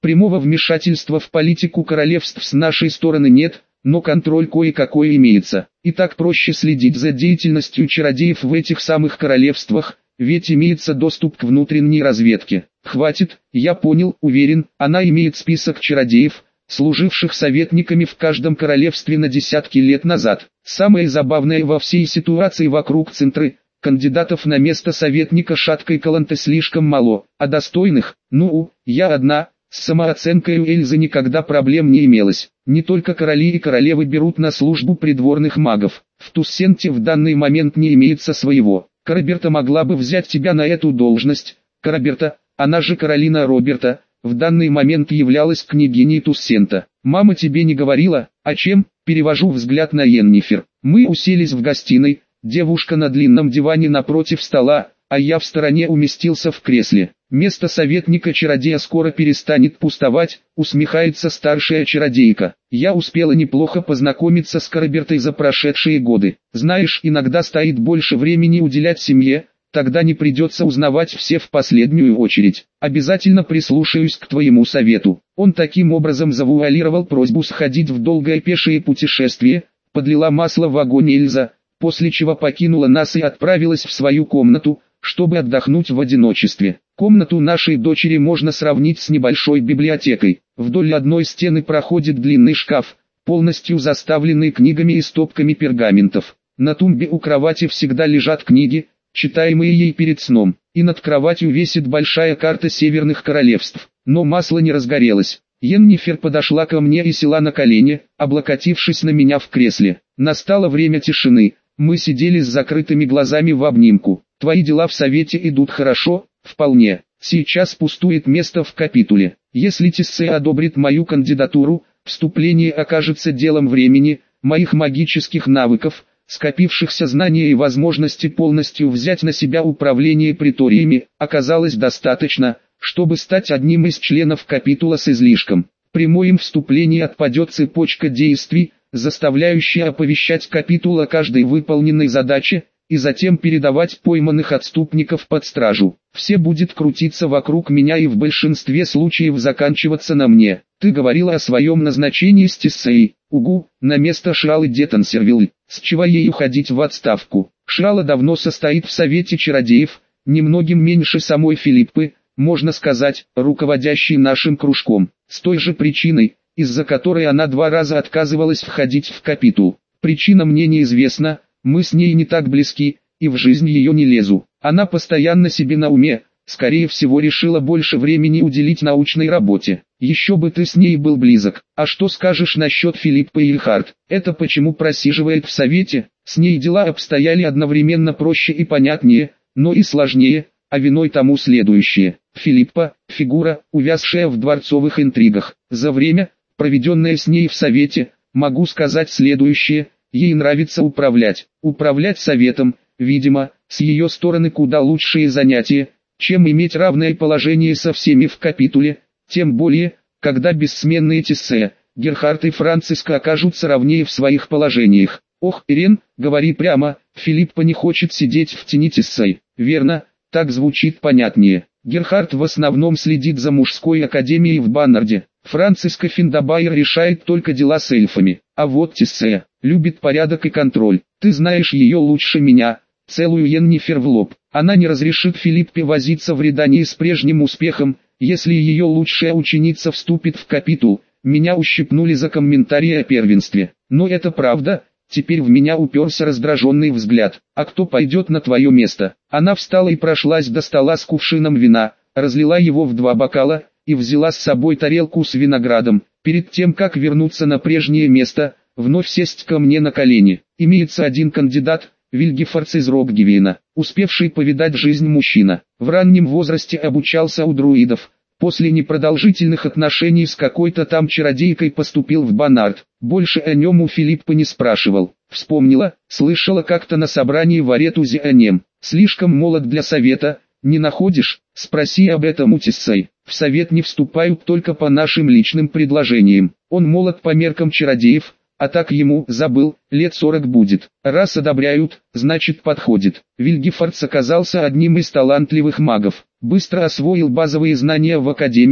Прямого вмешательства в политику королевств с нашей стороны нет, но контроль кое-какой имеется. И так проще следить за деятельностью чародеев в этих самых королевствах, ведь имеется доступ к внутренней разведке. Хватит, я понял, уверен, она имеет список чародеев, служивших советниками в каждом королевстве на десятки лет назад. Самое забавное во всей ситуации вокруг Центры, кандидатов на место советника шаткой Каланте слишком мало, а достойных, ну, я одна. С самооценкой у Эльзы никогда проблем не имелось. Не только короли и королевы берут на службу придворных магов. В Туссенте в данный момент не имеется своего. Караберта могла бы взять тебя на эту должность. Караберта, она же Каролина Роберта, в данный момент являлась княгиней Туссента. Мама тебе не говорила, о чем? Перевожу взгляд на Йеннифер. Мы уселись в гостиной, девушка на длинном диване напротив стола, а я в стороне уместился в кресле. Место советника-чародея скоро перестанет пустовать, усмехается старшая чародейка. Я успела неплохо познакомиться с Карабертой за прошедшие годы. Знаешь, иногда стоит больше времени уделять семье, тогда не придется узнавать все в последнюю очередь. Обязательно прислушаюсь к твоему совету. Он таким образом завуалировал просьбу сходить в долгое пешее путешествие, подлила масло в огонь Эльза, после чего покинула нас и отправилась в свою комнату, чтобы отдохнуть в одиночестве. Комнату нашей дочери можно сравнить с небольшой библиотекой. Вдоль одной стены проходит длинный шкаф, полностью заставленный книгами и стопками пергаментов. На тумбе у кровати всегда лежат книги, читаемые ей перед сном, и над кроватью висит большая карта северных королевств. Но масло не разгорелось. Йеннифер подошла ко мне и села на колени, облокотившись на меня в кресле. Настало время тишины. Мы сидели с закрытыми глазами в обнимку. Твои дела в совете идут хорошо? Вполне. Сейчас пустует место в капитуле. Если Тиссе одобрит мою кандидатуру, вступление окажется делом времени, моих магических навыков, скопившихся знаний и возможности полностью взять на себя управление приториями, оказалось достаточно, чтобы стать одним из членов капитула с излишком. При моем вступлении отпадет цепочка действий, заставляющая оповещать капитул о каждой выполненной задаче, и затем передавать пойманных отступников под стражу. Все будет крутиться вокруг меня и в большинстве случаев заканчиваться на мне. Ты говорила о своем назначении с Тиссеей. Угу, на место Шралы Детансервилл. С чего ей уходить в отставку? Шрала давно состоит в Совете Чародеев, немногим меньше самой Филиппы, можно сказать, руководящей нашим кружком. С той же причиной, из-за которой она два раза отказывалась входить в капитул. Причина мне неизвестна. Мы с ней не так близки, и в жизнь ее не лезу. Она постоянно себе на уме, скорее всего решила больше времени уделить научной работе. Еще бы ты с ней был близок. А что скажешь насчет Филиппы Ильхард? Это почему просиживает в совете? С ней дела обстояли одновременно проще и понятнее, но и сложнее, а виной тому следующее. Филиппа – фигура, увязшая в дворцовых интригах. За время, проведенное с ней в совете, могу сказать следующее. Ей нравится управлять. Управлять советом, видимо, с ее стороны куда лучшие занятия, чем иметь равное положение со всеми в капитуле, тем более, когда бессменные Тиссе, Герхард и Франциска окажутся равнее в своих положениях. Ох, Ирен, говори прямо, Филиппа не хочет сидеть в тени Тиссе. Верно, так звучит понятнее. Герхард в основном следит за мужской академией в Баннарде. Франциска Финдабайер решает только дела с эльфами. А вот Тиссе любит порядок и контроль. Ты знаешь ее лучше меня. Целую Йеннифер в лоб. Она не разрешит Филиппе возиться в Редании с прежним успехом, если ее лучшая ученица вступит в капитул. Меня ущипнули за комментарии о первенстве. Но это правда. Теперь в меня уперся раздраженный взгляд. А кто пойдет на твое место? Она встала и прошлась до стола с кувшином вина, разлила его в два бокала и взяла с собой тарелку с виноградом. Перед тем как вернуться на прежнее место, вновь сесть ко мне на колени. Имеется один кандидат, Вильгефордс из Рокгевена, успевший повидать жизнь мужчина. В раннем возрасте обучался у друидов. После непродолжительных отношений с какой-то там чародейкой поступил в Баннард. Больше о нем у Филиппа не спрашивал. Вспомнила, слышала как-то на собрании в Аретузе о нем. Слишком молод для совета, не находишь? Спроси об этом у Тиссей. В совет не вступают только по нашим личным предложениям. Он молод по меркам чародеев, а так ему, забыл, лет сорок будет. Раз одобряют, значит подходит. Вильгефордс оказался одним из талантливых магов. Быстро освоил базовые знания в академии,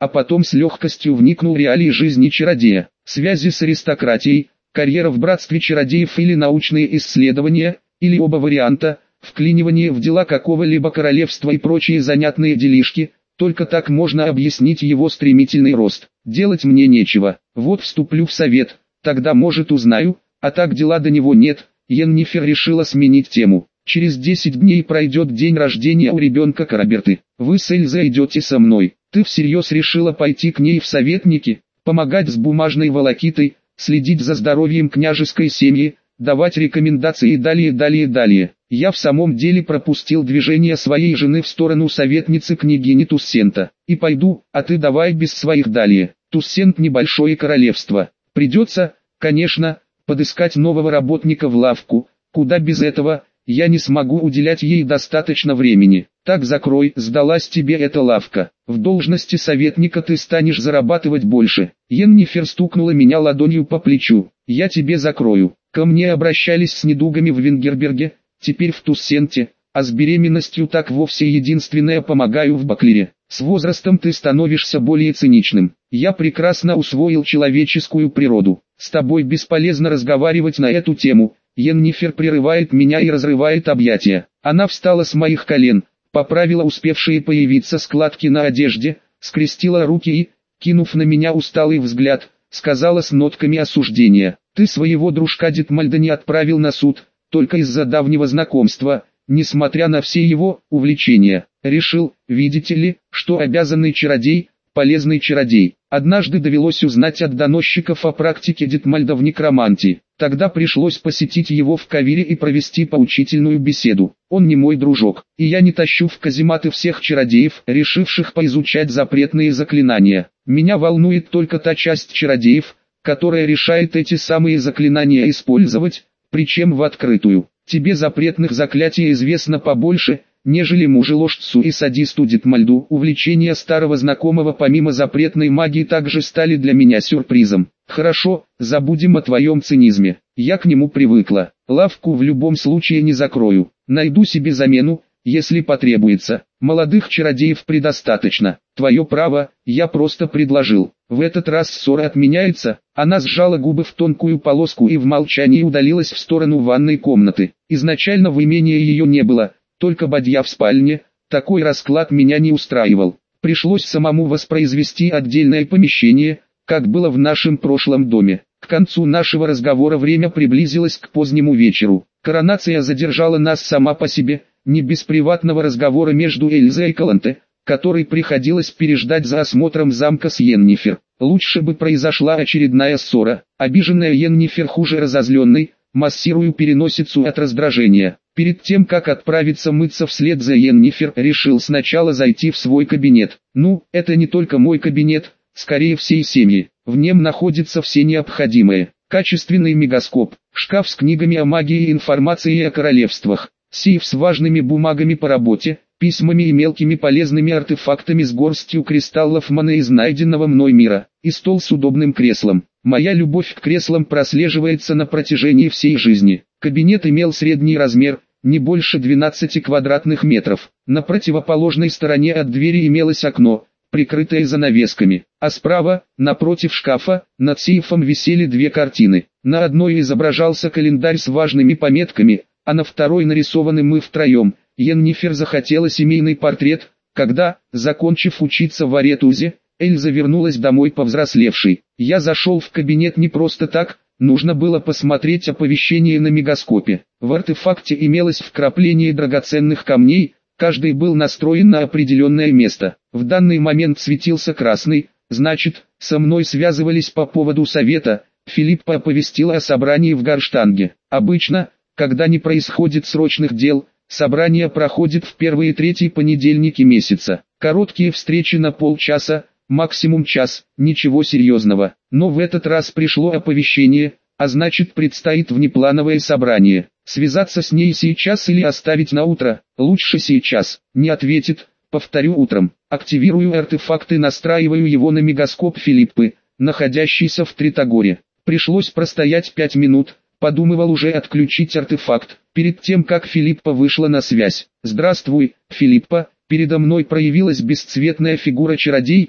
а потом с легкостью вникнул в реалии жизни чародея. Связи с аристократией, карьера в братстве чародеев или научные исследования, или оба варианта, вклинивание в дела какого-либо королевства и прочие занятные делишки, только так можно объяснить его стремительный рост. Делать мне нечего, вот вступлю в совет, тогда может узнаю, а так дела до него нет. Йеннифер решила сменить тему. Через десять дней пройдет день рождения у ребенка Караберты. Вы с Эльзой идете со мной. Ты всерьез решила пойти к ней в советники, помогать с бумажной волокитой, следить за здоровьем княжеской семьи, давать рекомендации и далее, далее, далее. Я в самом деле пропустил движение своей жены в сторону советницы княгини Туссента. И пойду, а ты давай без своих далее. Туссент небольшое королевство. Придется, конечно, подыскать нового работника в лавку, куда без этого, я не смогу уделять ей достаточно времени. Так закрой, сдалась тебе эта лавка. В должности советника ты станешь зарабатывать больше. Йеннифер стукнула меня ладонью по плечу. Я тебе закрою. Ко мне обращались с недугами в Венгерберге, теперь в Туссенте, а с беременностью так вовсе единственное помогаю в Баклере. С возрастом ты становишься более циничным. Я прекрасно усвоил человеческую природу. С тобой бесполезно разговаривать на эту тему. Йеннифер прерывает меня и разрывает объятия. Она встала с моих колен, поправила успевшие появиться складки на одежде, скрестила руки и, кинув на меня усталый взгляд, сказала с нотками осуждения: «Ты своего дружка Детмальда не отправил на суд, только из-за давнего знакомства, несмотря на все его увлечения. Решил, видите ли, что обязанный чародей, полезный чародей. Однажды довелось узнать от доносчиков о практике Детмальда в некромантии. Тогда пришлось посетить его в Кавире и провести поучительную беседу. Он не мой дружок, и я не тащу в казематы всех чародеев, решивших поизучать запретные заклинания. Меня волнует только та часть чародеев, которая решает эти самые заклинания использовать, причем в открытую. Тебе запретных заклятий известно побольше, нежели мужеложцу и садисту Детмальду. Увлечения старого знакомого помимо запретной магии также стали для меня сюрпризом. Хорошо, забудем о твоем цинизме. Я к нему привыкла. Лавку в любом случае не закрою. Найду себе замену, если потребуется. Молодых чародеев предостаточно. Твое право, я просто предложил. В этот раз ссора отменяется. Она сжала губы в тонкую полоску и в молчании удалилась в сторону ванной комнаты. Изначально в имении ее не было, только бадья в спальне. Такой расклад меня не устраивал. Пришлось самому воспроизвести отдельное помещение, как было в нашем прошлом доме. К концу нашего разговора время приблизилось к позднему вечеру. Коронация задержала нас сама по себе, не без приватного разговора между Эльзой и Каланте, который приходилось переждать за осмотром замка с Йеннифер. Лучше бы произошла очередная ссора. Обиженная Йеннифер хуже разозленной, массирую переносицу от раздражения. Перед тем как отправиться мыться вслед за Йеннифер, решил сначала зайти в свой кабинет. Ну, это не только мой кабинет, скорее всей семьи. В нем находится все необходимое. Качественный мегаскоп, шкаф с книгами о магии и информацией о королевствах, сейф с важными бумагами по работе, письмами и мелкими полезными артефактами с горстью кристаллов маны из найденного мной мира, и стол с удобным креслом. Моя любовь к креслам прослеживается на протяжении всей жизни. Кабинет имел средний размер, не больше двенадцати квадратных метров. На противоположной стороне от двери имелось окно, прикрытое занавесками, а справа, напротив шкафа, над сейфом висели две картины. На одной изображался календарь с важными пометками, а на второй нарисованы мы втроем. Йеннифер захотела семейный портрет, когда, закончив учиться в Аретузе, Эльза вернулась домой повзрослевшей. Я зашел в кабинет не просто так, нужно было посмотреть оповещение на мегаскопе. В артефакте имелось вкрапление драгоценных камней, каждый был настроен на определенное место. В данный момент светился красный, значит, со мной связывались по поводу совета. Филиппа оповестила о собрании в Гарштанге. Обычно, когда не происходит срочных дел, собрание проходит в первые и третьи понедельники месяца. Короткие встречи на полчаса, максимум час, ничего серьезного. Но в этот раз пришло оповещение, а значит предстоит внеплановое собрание. Связаться с ней сейчас или оставить на утро? Лучше сейчас. Не ответит, повторю утром. Активирую артефакт и настраиваю его на мегаскоп Филиппы, находящийся в Тритогоре. Пришлось простоять пять минут, подумывал уже отключить артефакт, перед тем как Филиппа вышла на связь. «Здравствуй, Филиппа», передо мной проявилась бесцветная фигура чародейки,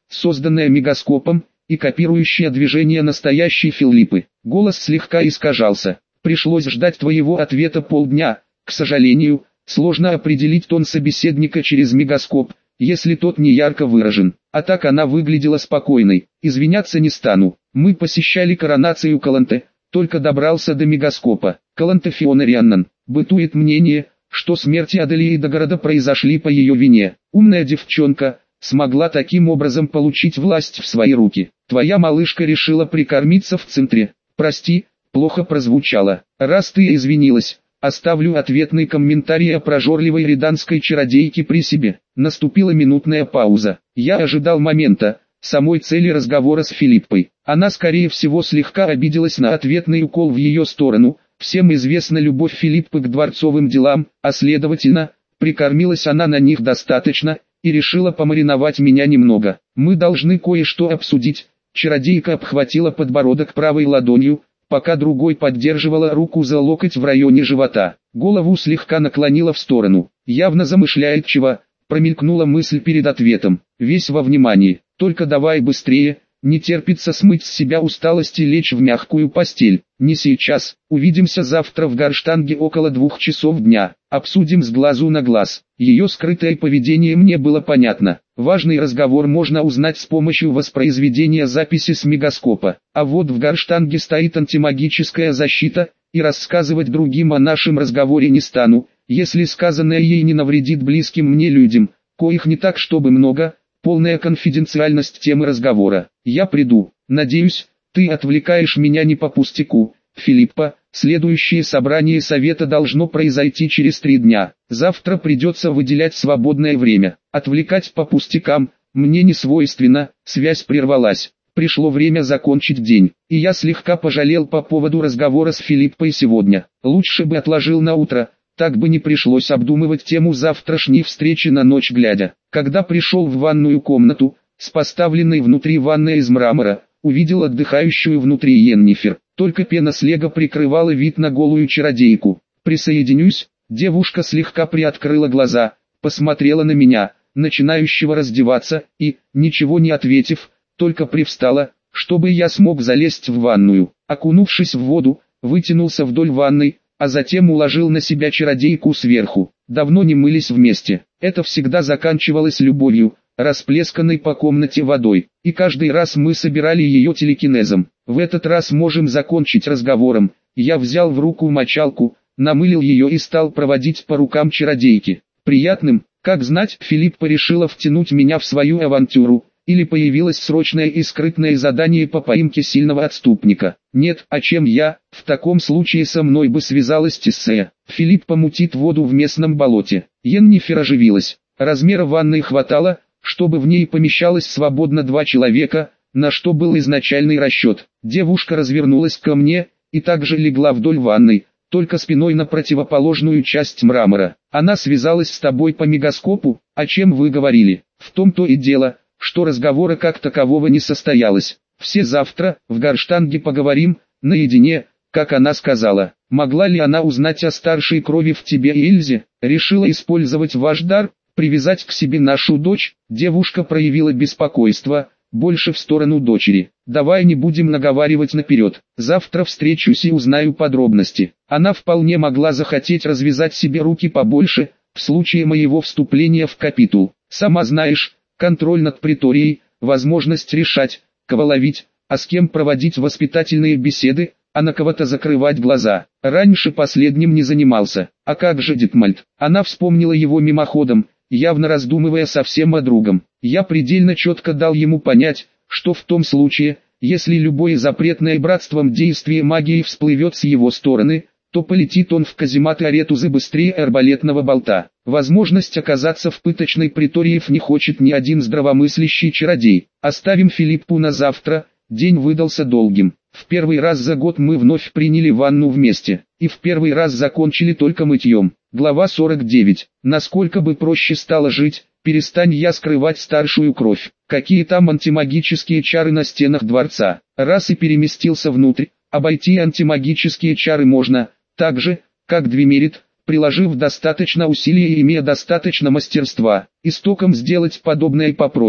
созданная мегаскопом и копирующая движения настоящей Филиппы. Голос слегка искажался. Пришлось ждать твоего ответа полдня. К сожалению, сложно определить тон собеседника через мегаскоп, если тот не ярко выражен. А так она выглядела спокойной. Извиняться не стану. Мы посещали коронацию Каланте, только добрался до мегаскопа. Каланте Фиона Рианнан. Бытует мнение, что смерти Аделии до города произошли по ее вине. Умная девчонка смогла таким образом получить власть в свои руки. Твоя малышка решила прикормиться в центре. Прости, плохо прозвучало. Раз ты извинилась, оставлю ответный комментарий о прожорливой риданской чародейке при себе. Наступила минутная пауза. Я ожидал момента, самой цели разговора с Филиппой. Она скорее всего слегка обиделась на ответный укол в ее сторону. Всем известна любовь Филиппы к дворцовым делам, а следовательно, прикормилась она на них достаточно, и решила помариновать меня немного. Мы должны кое-что обсудить. Чародейка обхватила подбородок правой ладонью, пока другой поддерживала руку за локоть в районе живота. Голову слегка наклонила в сторону. Явно замышляет чего, промелькнула мысль перед ответом. Весь во внимании. Только давай быстрее, не терпится смыть с себя усталость и лечь в мягкую постель. Не сейчас, увидимся завтра в Гарштанге около двух часов дня. Обсудим с глазу на глаз. Ее скрытое поведение мне было понятно. Важный разговор можно узнать с помощью воспроизведения записи с мегаскопа. А вот в Гарштанге стоит антимагическая защита, и рассказывать другим о нашем разговоре не стану, если сказанное ей не навредит близким мне людям, коих не так чтобы много. Полная конфиденциальность темы разговора. Я приду. Надеюсь, ты отвлекаешь меня не по пустяку, Филиппа. Следующее собрание совета должно произойти через три дня. Завтра придется выделять свободное время. Отвлекать по пустякам мне не свойственно. Связь прервалась. Пришло время закончить день, и я слегка пожалел по поводу разговора с Филиппой сегодня. Лучше бы отложил на утро. Так бы не пришлось обдумывать тему завтрашней встречи на ночь глядя. Когда пришел в ванную комнату, с поставленной внутри ванной из мрамора, увидел отдыхающую внутри Йеннифер. Только пена слега прикрывала вид на голую чародейку. «Присоединюсь». Девушка слегка приоткрыла глаза, посмотрела на меня, начинающего раздеваться, и, ничего не ответив, только привстала, чтобы я смог залезть в ванную. Окунувшись в воду, вытянулся вдоль ванной, а затем уложил на себя чародейку сверху. Давно не мылись вместе. Это всегда заканчивалось любовью, расплесканной по комнате водой, и каждый раз мы собирали ее телекинезом. В этот раз можем закончить разговором. Я взял в руку мочалку, намылил ее и стал проводить по рукам чародейки. Приятным, как знать, Филиппа решила втянуть меня в свою авантюру, или появилось срочное и скрытное задание по поимке сильного отступника. Нет, а чем я? В таком случае со мной бы связалась Тиссея. Филиппа мутит воду в местном болоте. Йеннифер оживилась. Размера ванной хватало, чтобы в ней помещалось свободно два человека, на что был изначальный расчет. Девушка развернулась ко мне, и также легла вдоль ванной, только спиной на противоположную часть мрамора. Она связалась с тобой по мегаскопу, о чем вы говорили. В том-то и дело, что разговора как такового не состоялось. Все завтра, в Гарштанге поговорим, наедине, как она сказала. Могла ли она узнать о старшей крови в тебе и Эльзе? Решила использовать ваш дар, привязать к себе нашу дочь? Девушка проявила беспокойство, больше в сторону дочери. Давай не будем наговаривать наперед. Завтра встречусь и узнаю подробности. Она вполне могла захотеть развязать себе руки побольше, в случае моего вступления в капитул. Сама знаешь, контроль над приторией, возможность решать, кого ловить, а с кем проводить воспитательные беседы, а на кого-то закрывать глаза. Раньше последним не занимался. А как же Детмальд? Она вспомнила его мимоходом, явно раздумывая совсем о другом. Я предельно четко дал ему понять, что в том случае, если любое запретное братством действие магии всплывет с его стороны, то полетит он в казематы Аретузы быстрее арбалетного болта. Возможность оказаться в пыточной приториев не хочет ни один здравомыслящий чародей. Оставим Филиппу на завтра, день выдался долгим. В первый раз за год мы вновь приняли ванну вместе, и в первый раз закончили только мытьем. Глава сорок девять. Насколько бы проще стало жить, перестань я скрывать старшую кровь. Какие там антимагические чары на стенах дворца. Раз и переместился внутрь, обойти антимагические чары можно, так же, как Двимерит, приложив достаточно усилий и имея достаточно мастерства. Истоком сделать подобное попроще,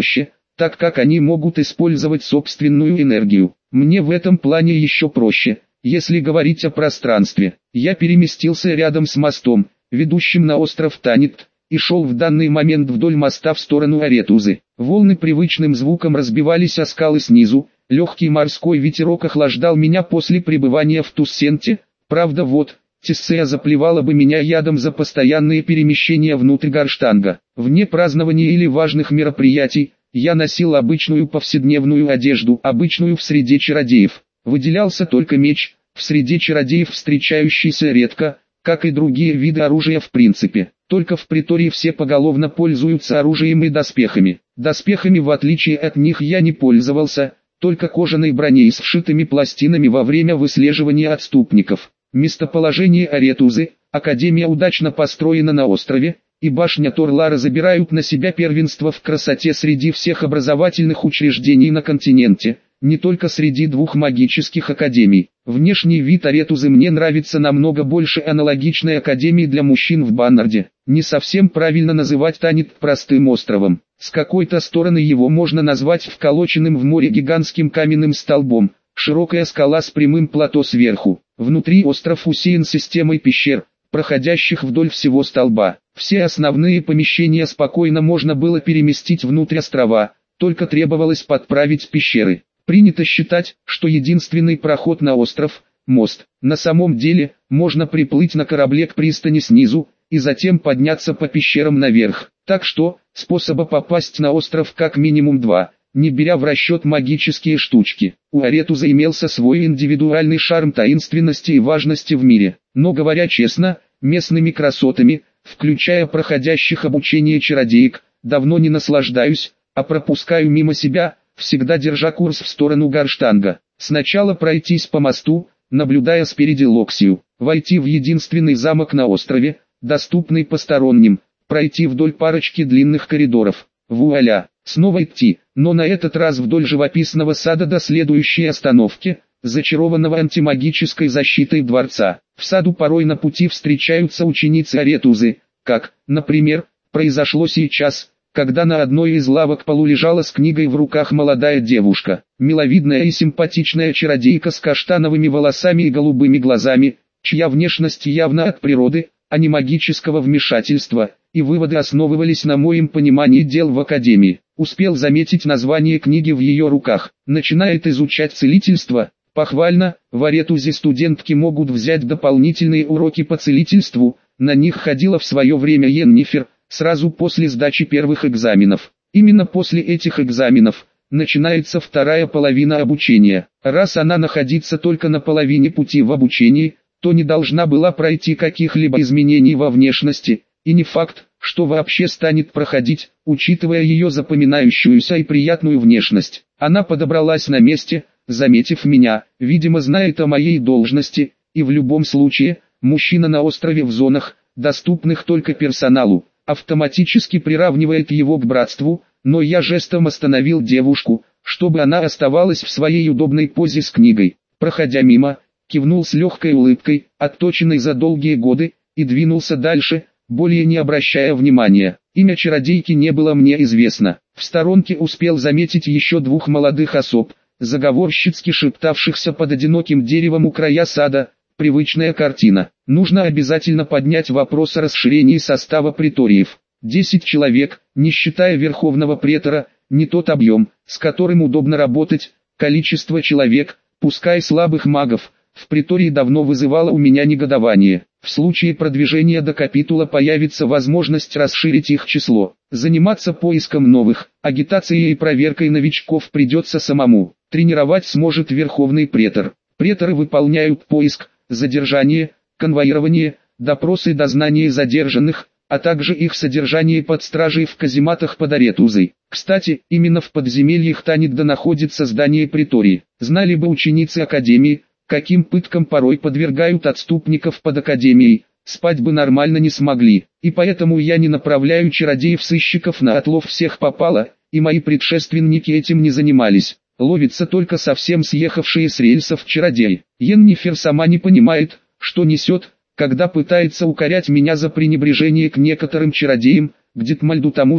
так как они могут использовать собственную энергию. Мне в этом плане еще проще, если говорить о пространстве. Я переместился рядом с мостом, ведущим на остров Танит, и шел в данный момент вдоль моста в сторону Аретузы. Волны привычным звуком разбивались о скалы снизу, легкий морской ветерок охлаждал меня после пребывания в Туссенте, правда вот, Тессея заплевала бы меня ядом за постоянные перемещения внутрь Горштанга. Вне празднования или важных мероприятий, я носил обычную повседневную одежду, обычную в среде чародеев. Выделялся только меч, в среде чародеев встречающийся редко, как и другие виды оружия в принципе. Только в притории все поголовно пользуются оружием и доспехами. Доспехами в отличие от них я не пользовался, только кожаной броней с вшитыми пластинами во время выслеживания отступников. Местоположение Аретузы, академия удачно построена на острове, и башня Торлара забирают на себя первенство в красоте среди всех образовательных учреждений на континенте, не только среди двух магических академий. Внешний вид Аретузы мне нравится намного больше аналогичной академии для мужчин в Баннарде. Не совсем правильно называть Танит простым островом. С какой-то стороны его можно назвать вколоченным в море гигантским каменным столбом, широкая скала с прямым плато сверху. Внутри остров усеян системой пещер, проходящих вдоль всего столба. Все основные помещения спокойно можно было переместить внутрь острова, только требовалось подправить пещеры. Принято считать, что единственный проход на остров – мост. На самом деле, можно приплыть на корабле к пристани снизу, и затем подняться по пещерам наверх. Так что, способа попасть на остров как минимум два, не беря в расчет магические штучки. У Аретуза имелся свой индивидуальный шарм таинственности и важности в мире. Но говоря честно, местными красотами, включая проходящих обучение чародеек, давно не наслаждаюсь, а пропускаю мимо себя, всегда держа курс в сторону Горштанга. Сначала пройтись по мосту, наблюдая спереди Локсию, войти в единственный замок на острове, доступный посторонним, пройти вдоль парочки длинных коридоров. Вуаля, снова идти, но на этот раз вдоль живописного сада до следующей остановки, зачарованного антимагической защитой дворца. В саду порой на пути встречаются ученицы Аретузы, как, например, произошло сейчас, когда на одной из лавок полу лежала с книгой в руках молодая девушка, миловидная и симпатичная чародейка с каштановыми волосами и голубыми глазами, чья внешность явно от природы, а не магического вмешательства, и выводы основывались на моем понимании дел в академии. Успел заметить название книги в ее руках. Начинает изучать целительство. Похвально, в Аретузе студентки могут взять дополнительные уроки по целительству, на них ходила в свое время Йеннифер, сразу после сдачи первых экзаменов. Именно после этих экзаменов начинается вторая половина обучения. Раз она находится только на половине пути в обучении, то не должна была пройти каких-либо изменений во внешности, и не факт, что вообще станет проходить, учитывая ее запоминающуюся и приятную внешность. Она подобралась на месте, заметив меня, видимо знает о моей должности, и в любом случае, мужчина на острове в зонах, доступных только персоналу, автоматически приравнивает его к братству, но я жестом остановил девушку, чтобы она оставалась в своей удобной позе с книгой. Проходя мимо, кивнул с легкой улыбкой, отточенной за долгие годы, и двинулся дальше, более не обращая внимания. Имя чародейки не было мне известно. В сторонке успел заметить еще двух молодых особ, заговорщицки шептавшихся под одиноким деревом у края сада. Привычная картина. Нужно обязательно поднять вопрос о расширении состава приториев. Десять человек, не считая верховного претора, не тот объем, с которым удобно работать. Количество человек, пускай слабых магов, в притории давно вызывало у меня негодование. В случае продвижения до капитула появится возможность расширить их число. Заниматься поиском новых, агитацией и проверкой новичков придется самому. Тренировать сможет верховный претор. Преторы выполняют поиск, задержание, конвоирование, допросы и дознание задержанных, а также их содержание под стражей в казематах под Аретузой. Кстати, именно в подземельях Танитда находится здание притории. Знали бы ученицы академии, каким пыткам порой подвергают отступников под академией, спать бы нормально не смогли. И поэтому я не направляю чародеев-сыщиков на отлов всех попало, и мои предшественники этим не занимались. Ловится только совсем съехавшие с рельсов чародеи. Йеннифер сама не понимает, что несет, когда пытается укорять меня за пренебрежение к некоторым чародеям, к Детмальду тому же,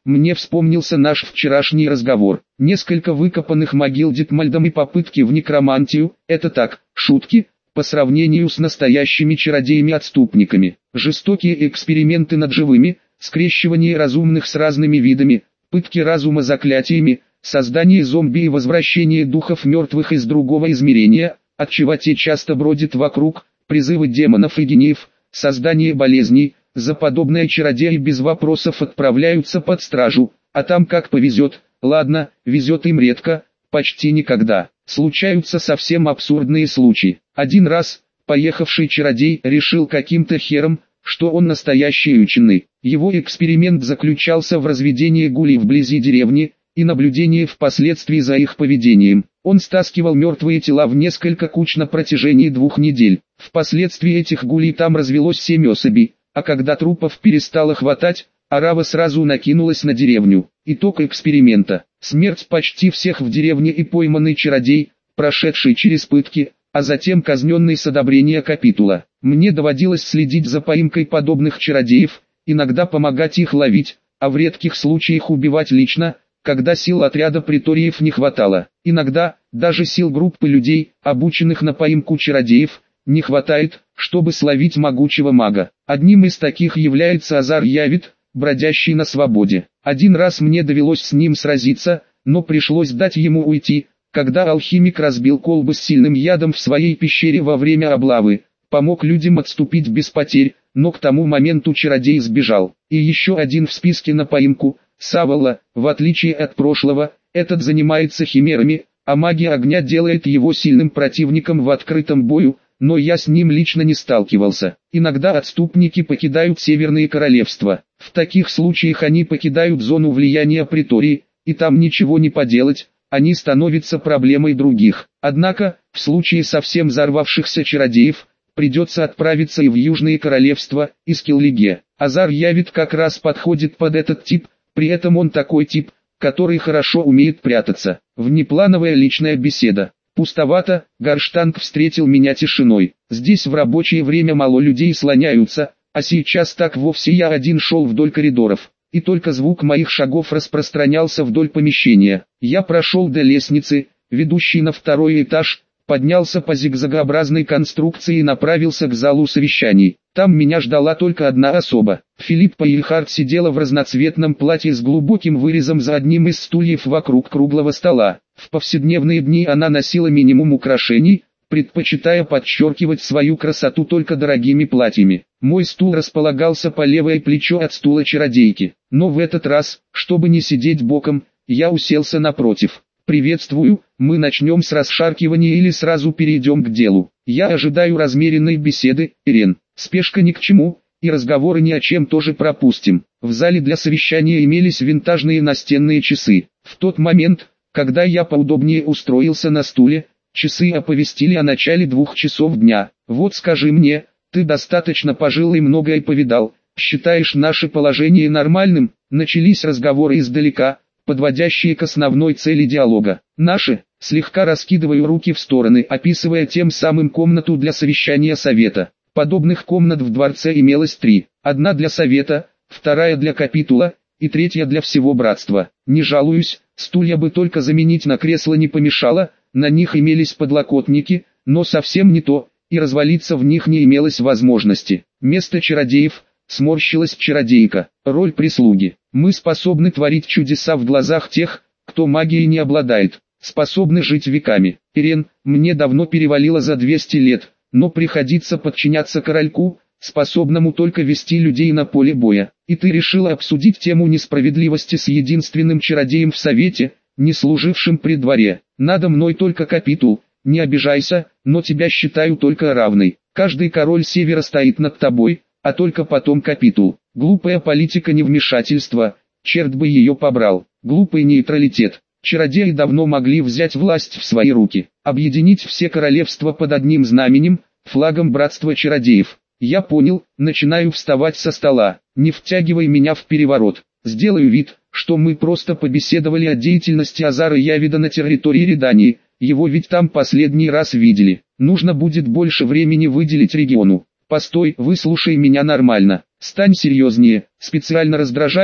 мне вспомнился наш вчерашний разговор. Несколько выкопанных могил Дитмальдом и попытки в некромантию – это так, шутки, по сравнению с настоящими чародеями-отступниками. Жестокие эксперименты над живыми, скрещивание разумных с разными видами, пытки разума заклятиями, создание зомби и возвращение духов мертвых из другого измерения, отчего те часто бродят вокруг, призывы демонов и гениев, создание болезней. За подобное чародеи без вопросов отправляются под стражу, а там как повезет. Ладно, везет им редко, почти никогда. Случаются совсем абсурдные случаи. Один раз, поехавший чародей решил каким-то хером, что он настоящий ученый. Его эксперимент заключался в разведении гулей вблизи деревни и наблюдении впоследствии за их поведением. Он стаскивал мертвые тела в несколько куч на протяжении двух недель. Впоследствии этих гулей там развелось семь особей. А когда трупов перестало хватать, орава сразу накинулась на деревню. Итог эксперимента. Смерть почти всех в деревне и пойманный чародей, прошедший через пытки, а затем казненный с одобрения капитула. Мне доводилось следить за поимкой подобных чародеев, иногда помогать их ловить, а в редких случаях убивать лично, когда сил отряда преториев не хватало. Иногда, даже сил группы людей, обученных на поимку чародеев, не хватает, чтобы словить могучего мага. Одним из таких является Азар Явид, бродящий на свободе. Один раз мне довелось с ним сразиться, но пришлось дать ему уйти, когда алхимик разбил колбы с сильным ядом в своей пещере во время облавы, помог людям отступить без потерь, но к тому моменту чародей сбежал. И еще один в списке на поимку, Саволла, в отличие от прошлого, этот занимается химерами, а магия огня делает его сильным противником в открытом бою, но я с ним лично не сталкивался. Иногда отступники покидают Северные Королевства. В таких случаях они покидают зону влияния претории, и там ничего не поделать, они становятся проблемой других. Однако, в случае совсем взорвавшихся чародеев, придется отправиться и в Южные Королевства, и Скиллиге. Азар Явид как раз подходит под этот тип, при этом он такой тип, который хорошо умеет прятаться. Внеплановая личная беседа. Пустовато, Гарштанг встретил меня тишиной. Здесь в рабочее время мало людей слоняются, а сейчас так вовсе я один шел вдоль коридоров, и только звук моих шагов распространялся вдоль помещения. Я прошел до лестницы, ведущей на второй этаж, поднялся по зигзагообразной конструкции и направился к залу совещаний. Там меня ждала только одна особа. Филиппа Ильхард сидела в разноцветном платье с глубоким вырезом за одним из стульев вокруг круглого стола. В повседневные дни она носила минимум украшений, предпочитая подчеркивать свою красоту только дорогими платьями. Мой стул располагался по левое плечо от стула чародейки, но в этот раз, чтобы не сидеть боком, я уселся напротив. «Приветствую, мы начнем с расшаркивания или сразу перейдем к делу. Я ожидаю размеренной беседы, Ирен. Спешка ни к чему, и разговоры ни о чем тоже пропустим». В зале для совещания имелись винтажные настенные часы. В тот момент, когда я поудобнее устроился на стуле, часы оповестили о начале двух часов дня. «Вот скажи мне, ты достаточно пожил и многое повидал, считаешь наше положение нормальным?» Начались разговоры издалека, подводящие к основной цели диалога. «Наши», слегка раскидываю руки в стороны, описывая тем самым комнату для совещания совета. Подобных комнат в дворце имелось три. Одна для совета, вторая для капитула, и третья для всего братства. Не жалуюсь, стулья бы только заменить на кресло не помешало, на них имелись подлокотники, но совсем не то, и развалиться в них не имелось возможности. Место чародеев, сморщилась чародейка, роль прислуги. Мы способны творить чудеса в глазах тех, кто магией не обладает, способны жить веками. Ирен, мне давно перевалило за двести лет, но приходится подчиняться корольку, способному только вести людей на поле боя. И ты решила обсудить тему несправедливости с единственным чародеем в совете, не служившим при дворе. Надо мной только капитул, не обижайся, но тебя считаю только равной. Каждый король севера стоит над тобой, а только потом капитул. Глупая политика невмешательства, черт бы ее побрал. Глупый нейтралитет. Чародеи давно могли взять власть в свои руки, объединить все королевства под одним знаменем, флагом братства чародеев. Я понял, начинаю вставать со стола. Не втягивай меня в переворот. Сделаю вид, что мы просто побеседовали о деятельности Азара Явида на территории Редании. Его ведь там последний раз видели. Нужно будет больше времени выделить региону. Постой, выслушай меня нормально. Стань серьезнее, специально раздражаешь.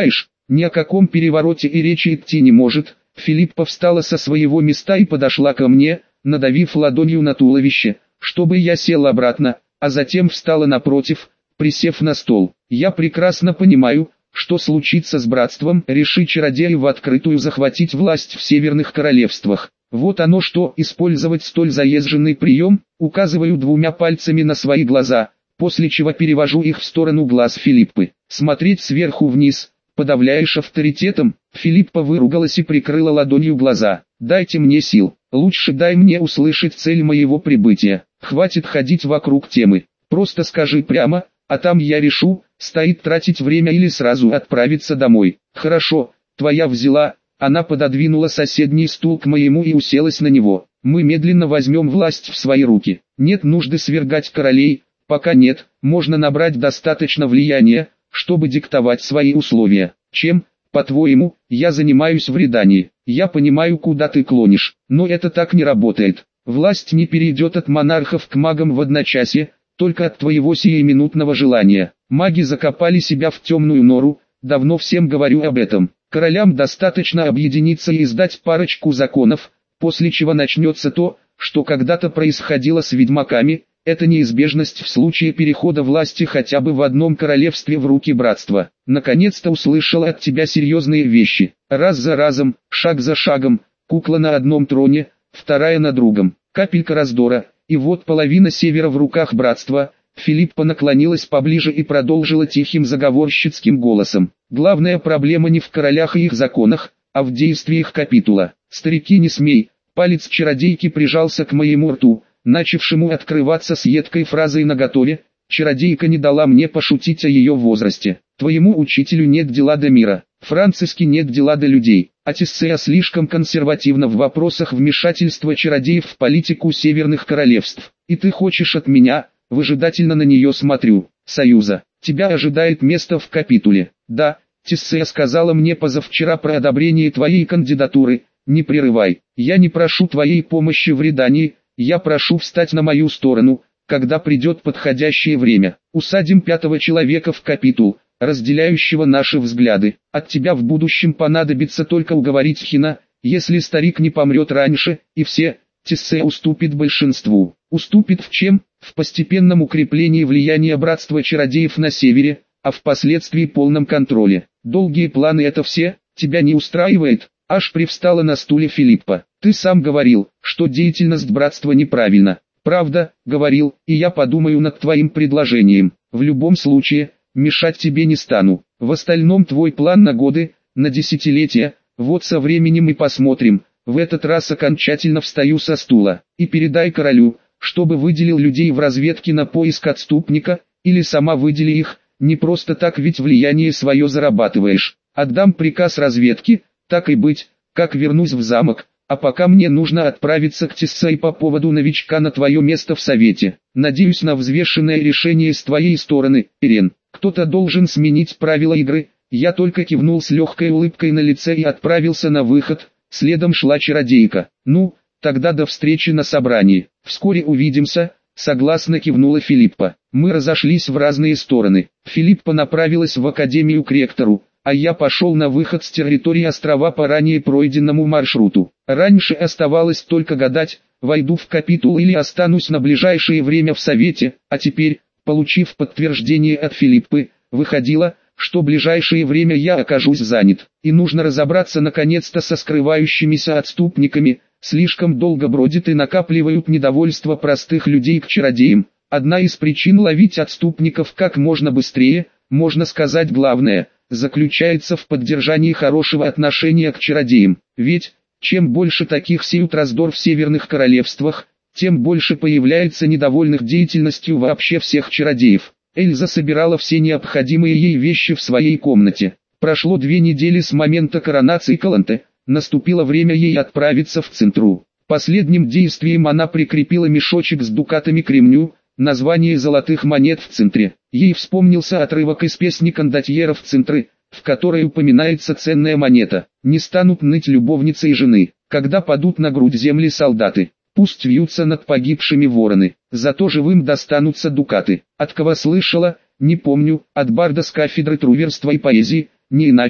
Ни о каком перевороте и речи идти не может. Филиппа встала со своего места и подошла ко мне, надавив ладонью на туловище, чтобы я сел обратно, а затем встала напротив, присев на стол. Я прекрасно понимаю, что случится с братством, реши чародеи в открытую захватить власть в северных королевствах. Вот оно что, использовать столь заезженный прием, указываю двумя пальцами на свои глаза, после чего перевожу их в сторону глаз Филиппы. Смотреть сверху вниз, подавляешь авторитетом. Филиппа выругалась и прикрыла ладонью глаза. Дайте мне сил, лучше дай мне услышать цель моего прибытия. Хватит ходить вокруг темы, просто скажи прямо, а там я решу, стоит тратить время или сразу отправиться домой. Хорошо, твоя взяла. Она пододвинула соседний стул к моему и уселась на него. Мы медленно возьмем власть в свои руки. Нет нужды свергать королей, пока нет, можно набрать достаточно влияния, чтобы диктовать свои условия. Чем, по-твоему, я занимаюсь в Редании? Я понимаю, куда ты клонишь, но это так не работает. Власть не перейдет от монархов к магам в одночасье, только от твоего сиюминутного желания. Маги закопали себя в темную нору, давно всем говорю об этом. Королям достаточно объединиться и издать парочку законов, после чего начнется то, что когда-то происходило с ведьмаками. Это неизбежность в случае перехода власти хотя бы в одном королевстве в руки братства. Наконец-то услышал от тебя серьезные вещи. Раз за разом, шаг за шагом, кукла на одном троне, вторая на другом. Капелька раздора, и вот половина севера в руках братства. Филиппа наклонилась поближе и продолжила тихим заговорщицким голосом. Главная проблема не в королях и их законах, а в действиях капитула. Старики, не смей. Палец чародейки прижался к моему рту, начавшему открываться с едкой фразой наготове. Чародейка не дала мне пошутить о ее возрасте. Твоему учителю нет дела до мира, Франциске нет дела до людей, а Тиссея слишком консервативна в вопросах вмешательства чародеев в политику северных королевств. И ты хочешь от меня, выжидательно на нее смотрю, союза. Тебя ожидает место в капитуле. Да, Тиссея сказала мне позавчера про одобрение твоей кандидатуры. Не прерывай, я не прошу твоей помощи в Редании. Я прошу встать на мою сторону, когда придет подходящее время. Усадим пятого человека в капитул, разделяющего наши взгляды. От тебя в будущем понадобится только уговорить Хина, если старик не помрет раньше, и все. Тиссея уступит большинству. Уступит в чем? В постепенном укреплении влияния братства чародеев на севере, а впоследствии полном контроле. Долгие планы это все, тебя не устраивает? Аж привстала на стуле Филиппа. Ты сам говорил, что деятельность братства неправильна. Правда, говорил, и я подумаю над твоим предложением. В любом случае, мешать тебе не стану. В остальном твой план на годы, на десятилетия, вот со временем и посмотрим. В этот раз окончательно встаю со стула. И передай королю, чтобы выделил людей в разведке на поиск отступника, или сама выдели их, не просто так ведь влияние свое зарабатываешь. Отдам приказ разведки, так и быть, как вернусь в замок. А пока мне нужно отправиться к Тиссее по поводу новичка на твое место в совете. Надеюсь на взвешенное решение с твоей стороны, Ирен. Кто-то должен сменить правила игры. Я только кивнул с легкой улыбкой на лице и отправился на выход. Следом шла чародейка. Ну, тогда до встречи на собрании. Вскоре увидимся, согласно кивнула Филиппа. Мы разошлись в разные стороны. Филиппа направилась в академию к ректору, а я пошел на выход с территории острова по ранее пройденному маршруту. Раньше оставалось только гадать, войду в капитул или останусь на ближайшее время в совете, а теперь, получив подтверждение от Филиппы, выходило, что ближайшее время я окажусь занят, и нужно разобраться наконец-то со скрывающимися отступниками. Слишком долго бродят и накапливают недовольство простых людей к чародеям. Одна из причин ловить отступников как можно быстрее, можно сказать главное, заключается в поддержании хорошего отношения к чародеям. Ведь, чем больше таких сеют раздор в северных королевствах, тем больше появляется недовольных деятельностью вообще всех чародеев. Эльза собирала все необходимые ей вещи в своей комнате. Прошло две недели с момента коронации Каланте, наступило время ей отправиться в Центру. Последним действием она прикрепила мешочек с дукатами к ремню, название золотых монет в Центре. Ей вспомнился отрывок из песни кондотьеров Центры, в которой упоминается ценная монета. Не станут ныть любовницы и жены, когда падут на грудь земли солдаты. Пусть вьются над погибшими вороны, зато живым достанутся дукаты. От кого слышала, не помню, от барда с кафедры труверства и поэзии, не иначе,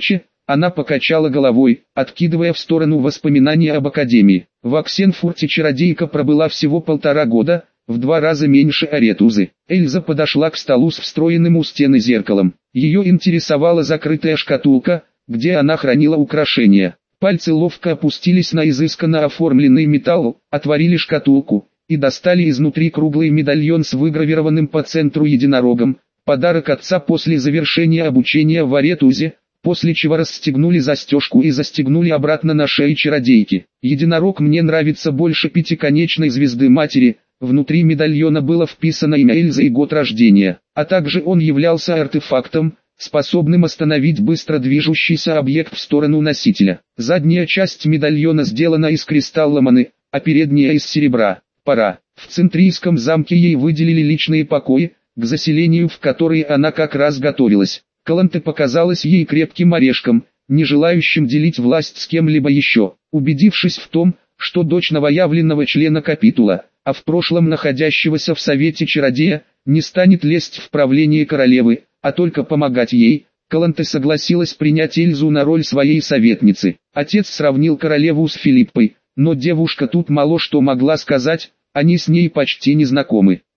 Она покачала головой, откидывая в сторону воспоминания об академии. В Оксенфурте чародейка пробыла всего полтора года, в два раза меньше Аретузы. Эльза подошла к столу с встроенным у стены зеркалом. Ее интересовала закрытая шкатулка, где она хранила украшения. Пальцы ловко опустились на изысканно оформленный металл, отворили шкатулку и достали изнутри круглый медальон с выгравированным по центру единорогом, подарок отца после завершения обучения в Аретузе, после чего расстегнули застежку и застегнули обратно на шее чародейки. Единорог мне нравится больше пятиконечной звезды матери. Внутри медальона было вписано имя Эльзы и год рождения, а также он являлся артефактом, способным остановить быстро движущийся объект в сторону носителя. Задняя часть медальона сделана из кристалла маны, а передняя из серебра. Пора. В Центрийском замке ей выделили личные покои, к заселению в которые она как раз готовилась. Каланте показалась ей крепким орешком, не желающим делить власть с кем-либо еще. Убедившись в том, что дочь новоявленного члена капитула, а в прошлом находящегося в совете чародея, не станет лезть в правление королевы, а только помогать ей, Каланте согласилась принять Эльзу на роль своей советницы. Отец сравнил королеву с Филиппой, но девушка тут мало что могла сказать, они с ней почти не знакомы.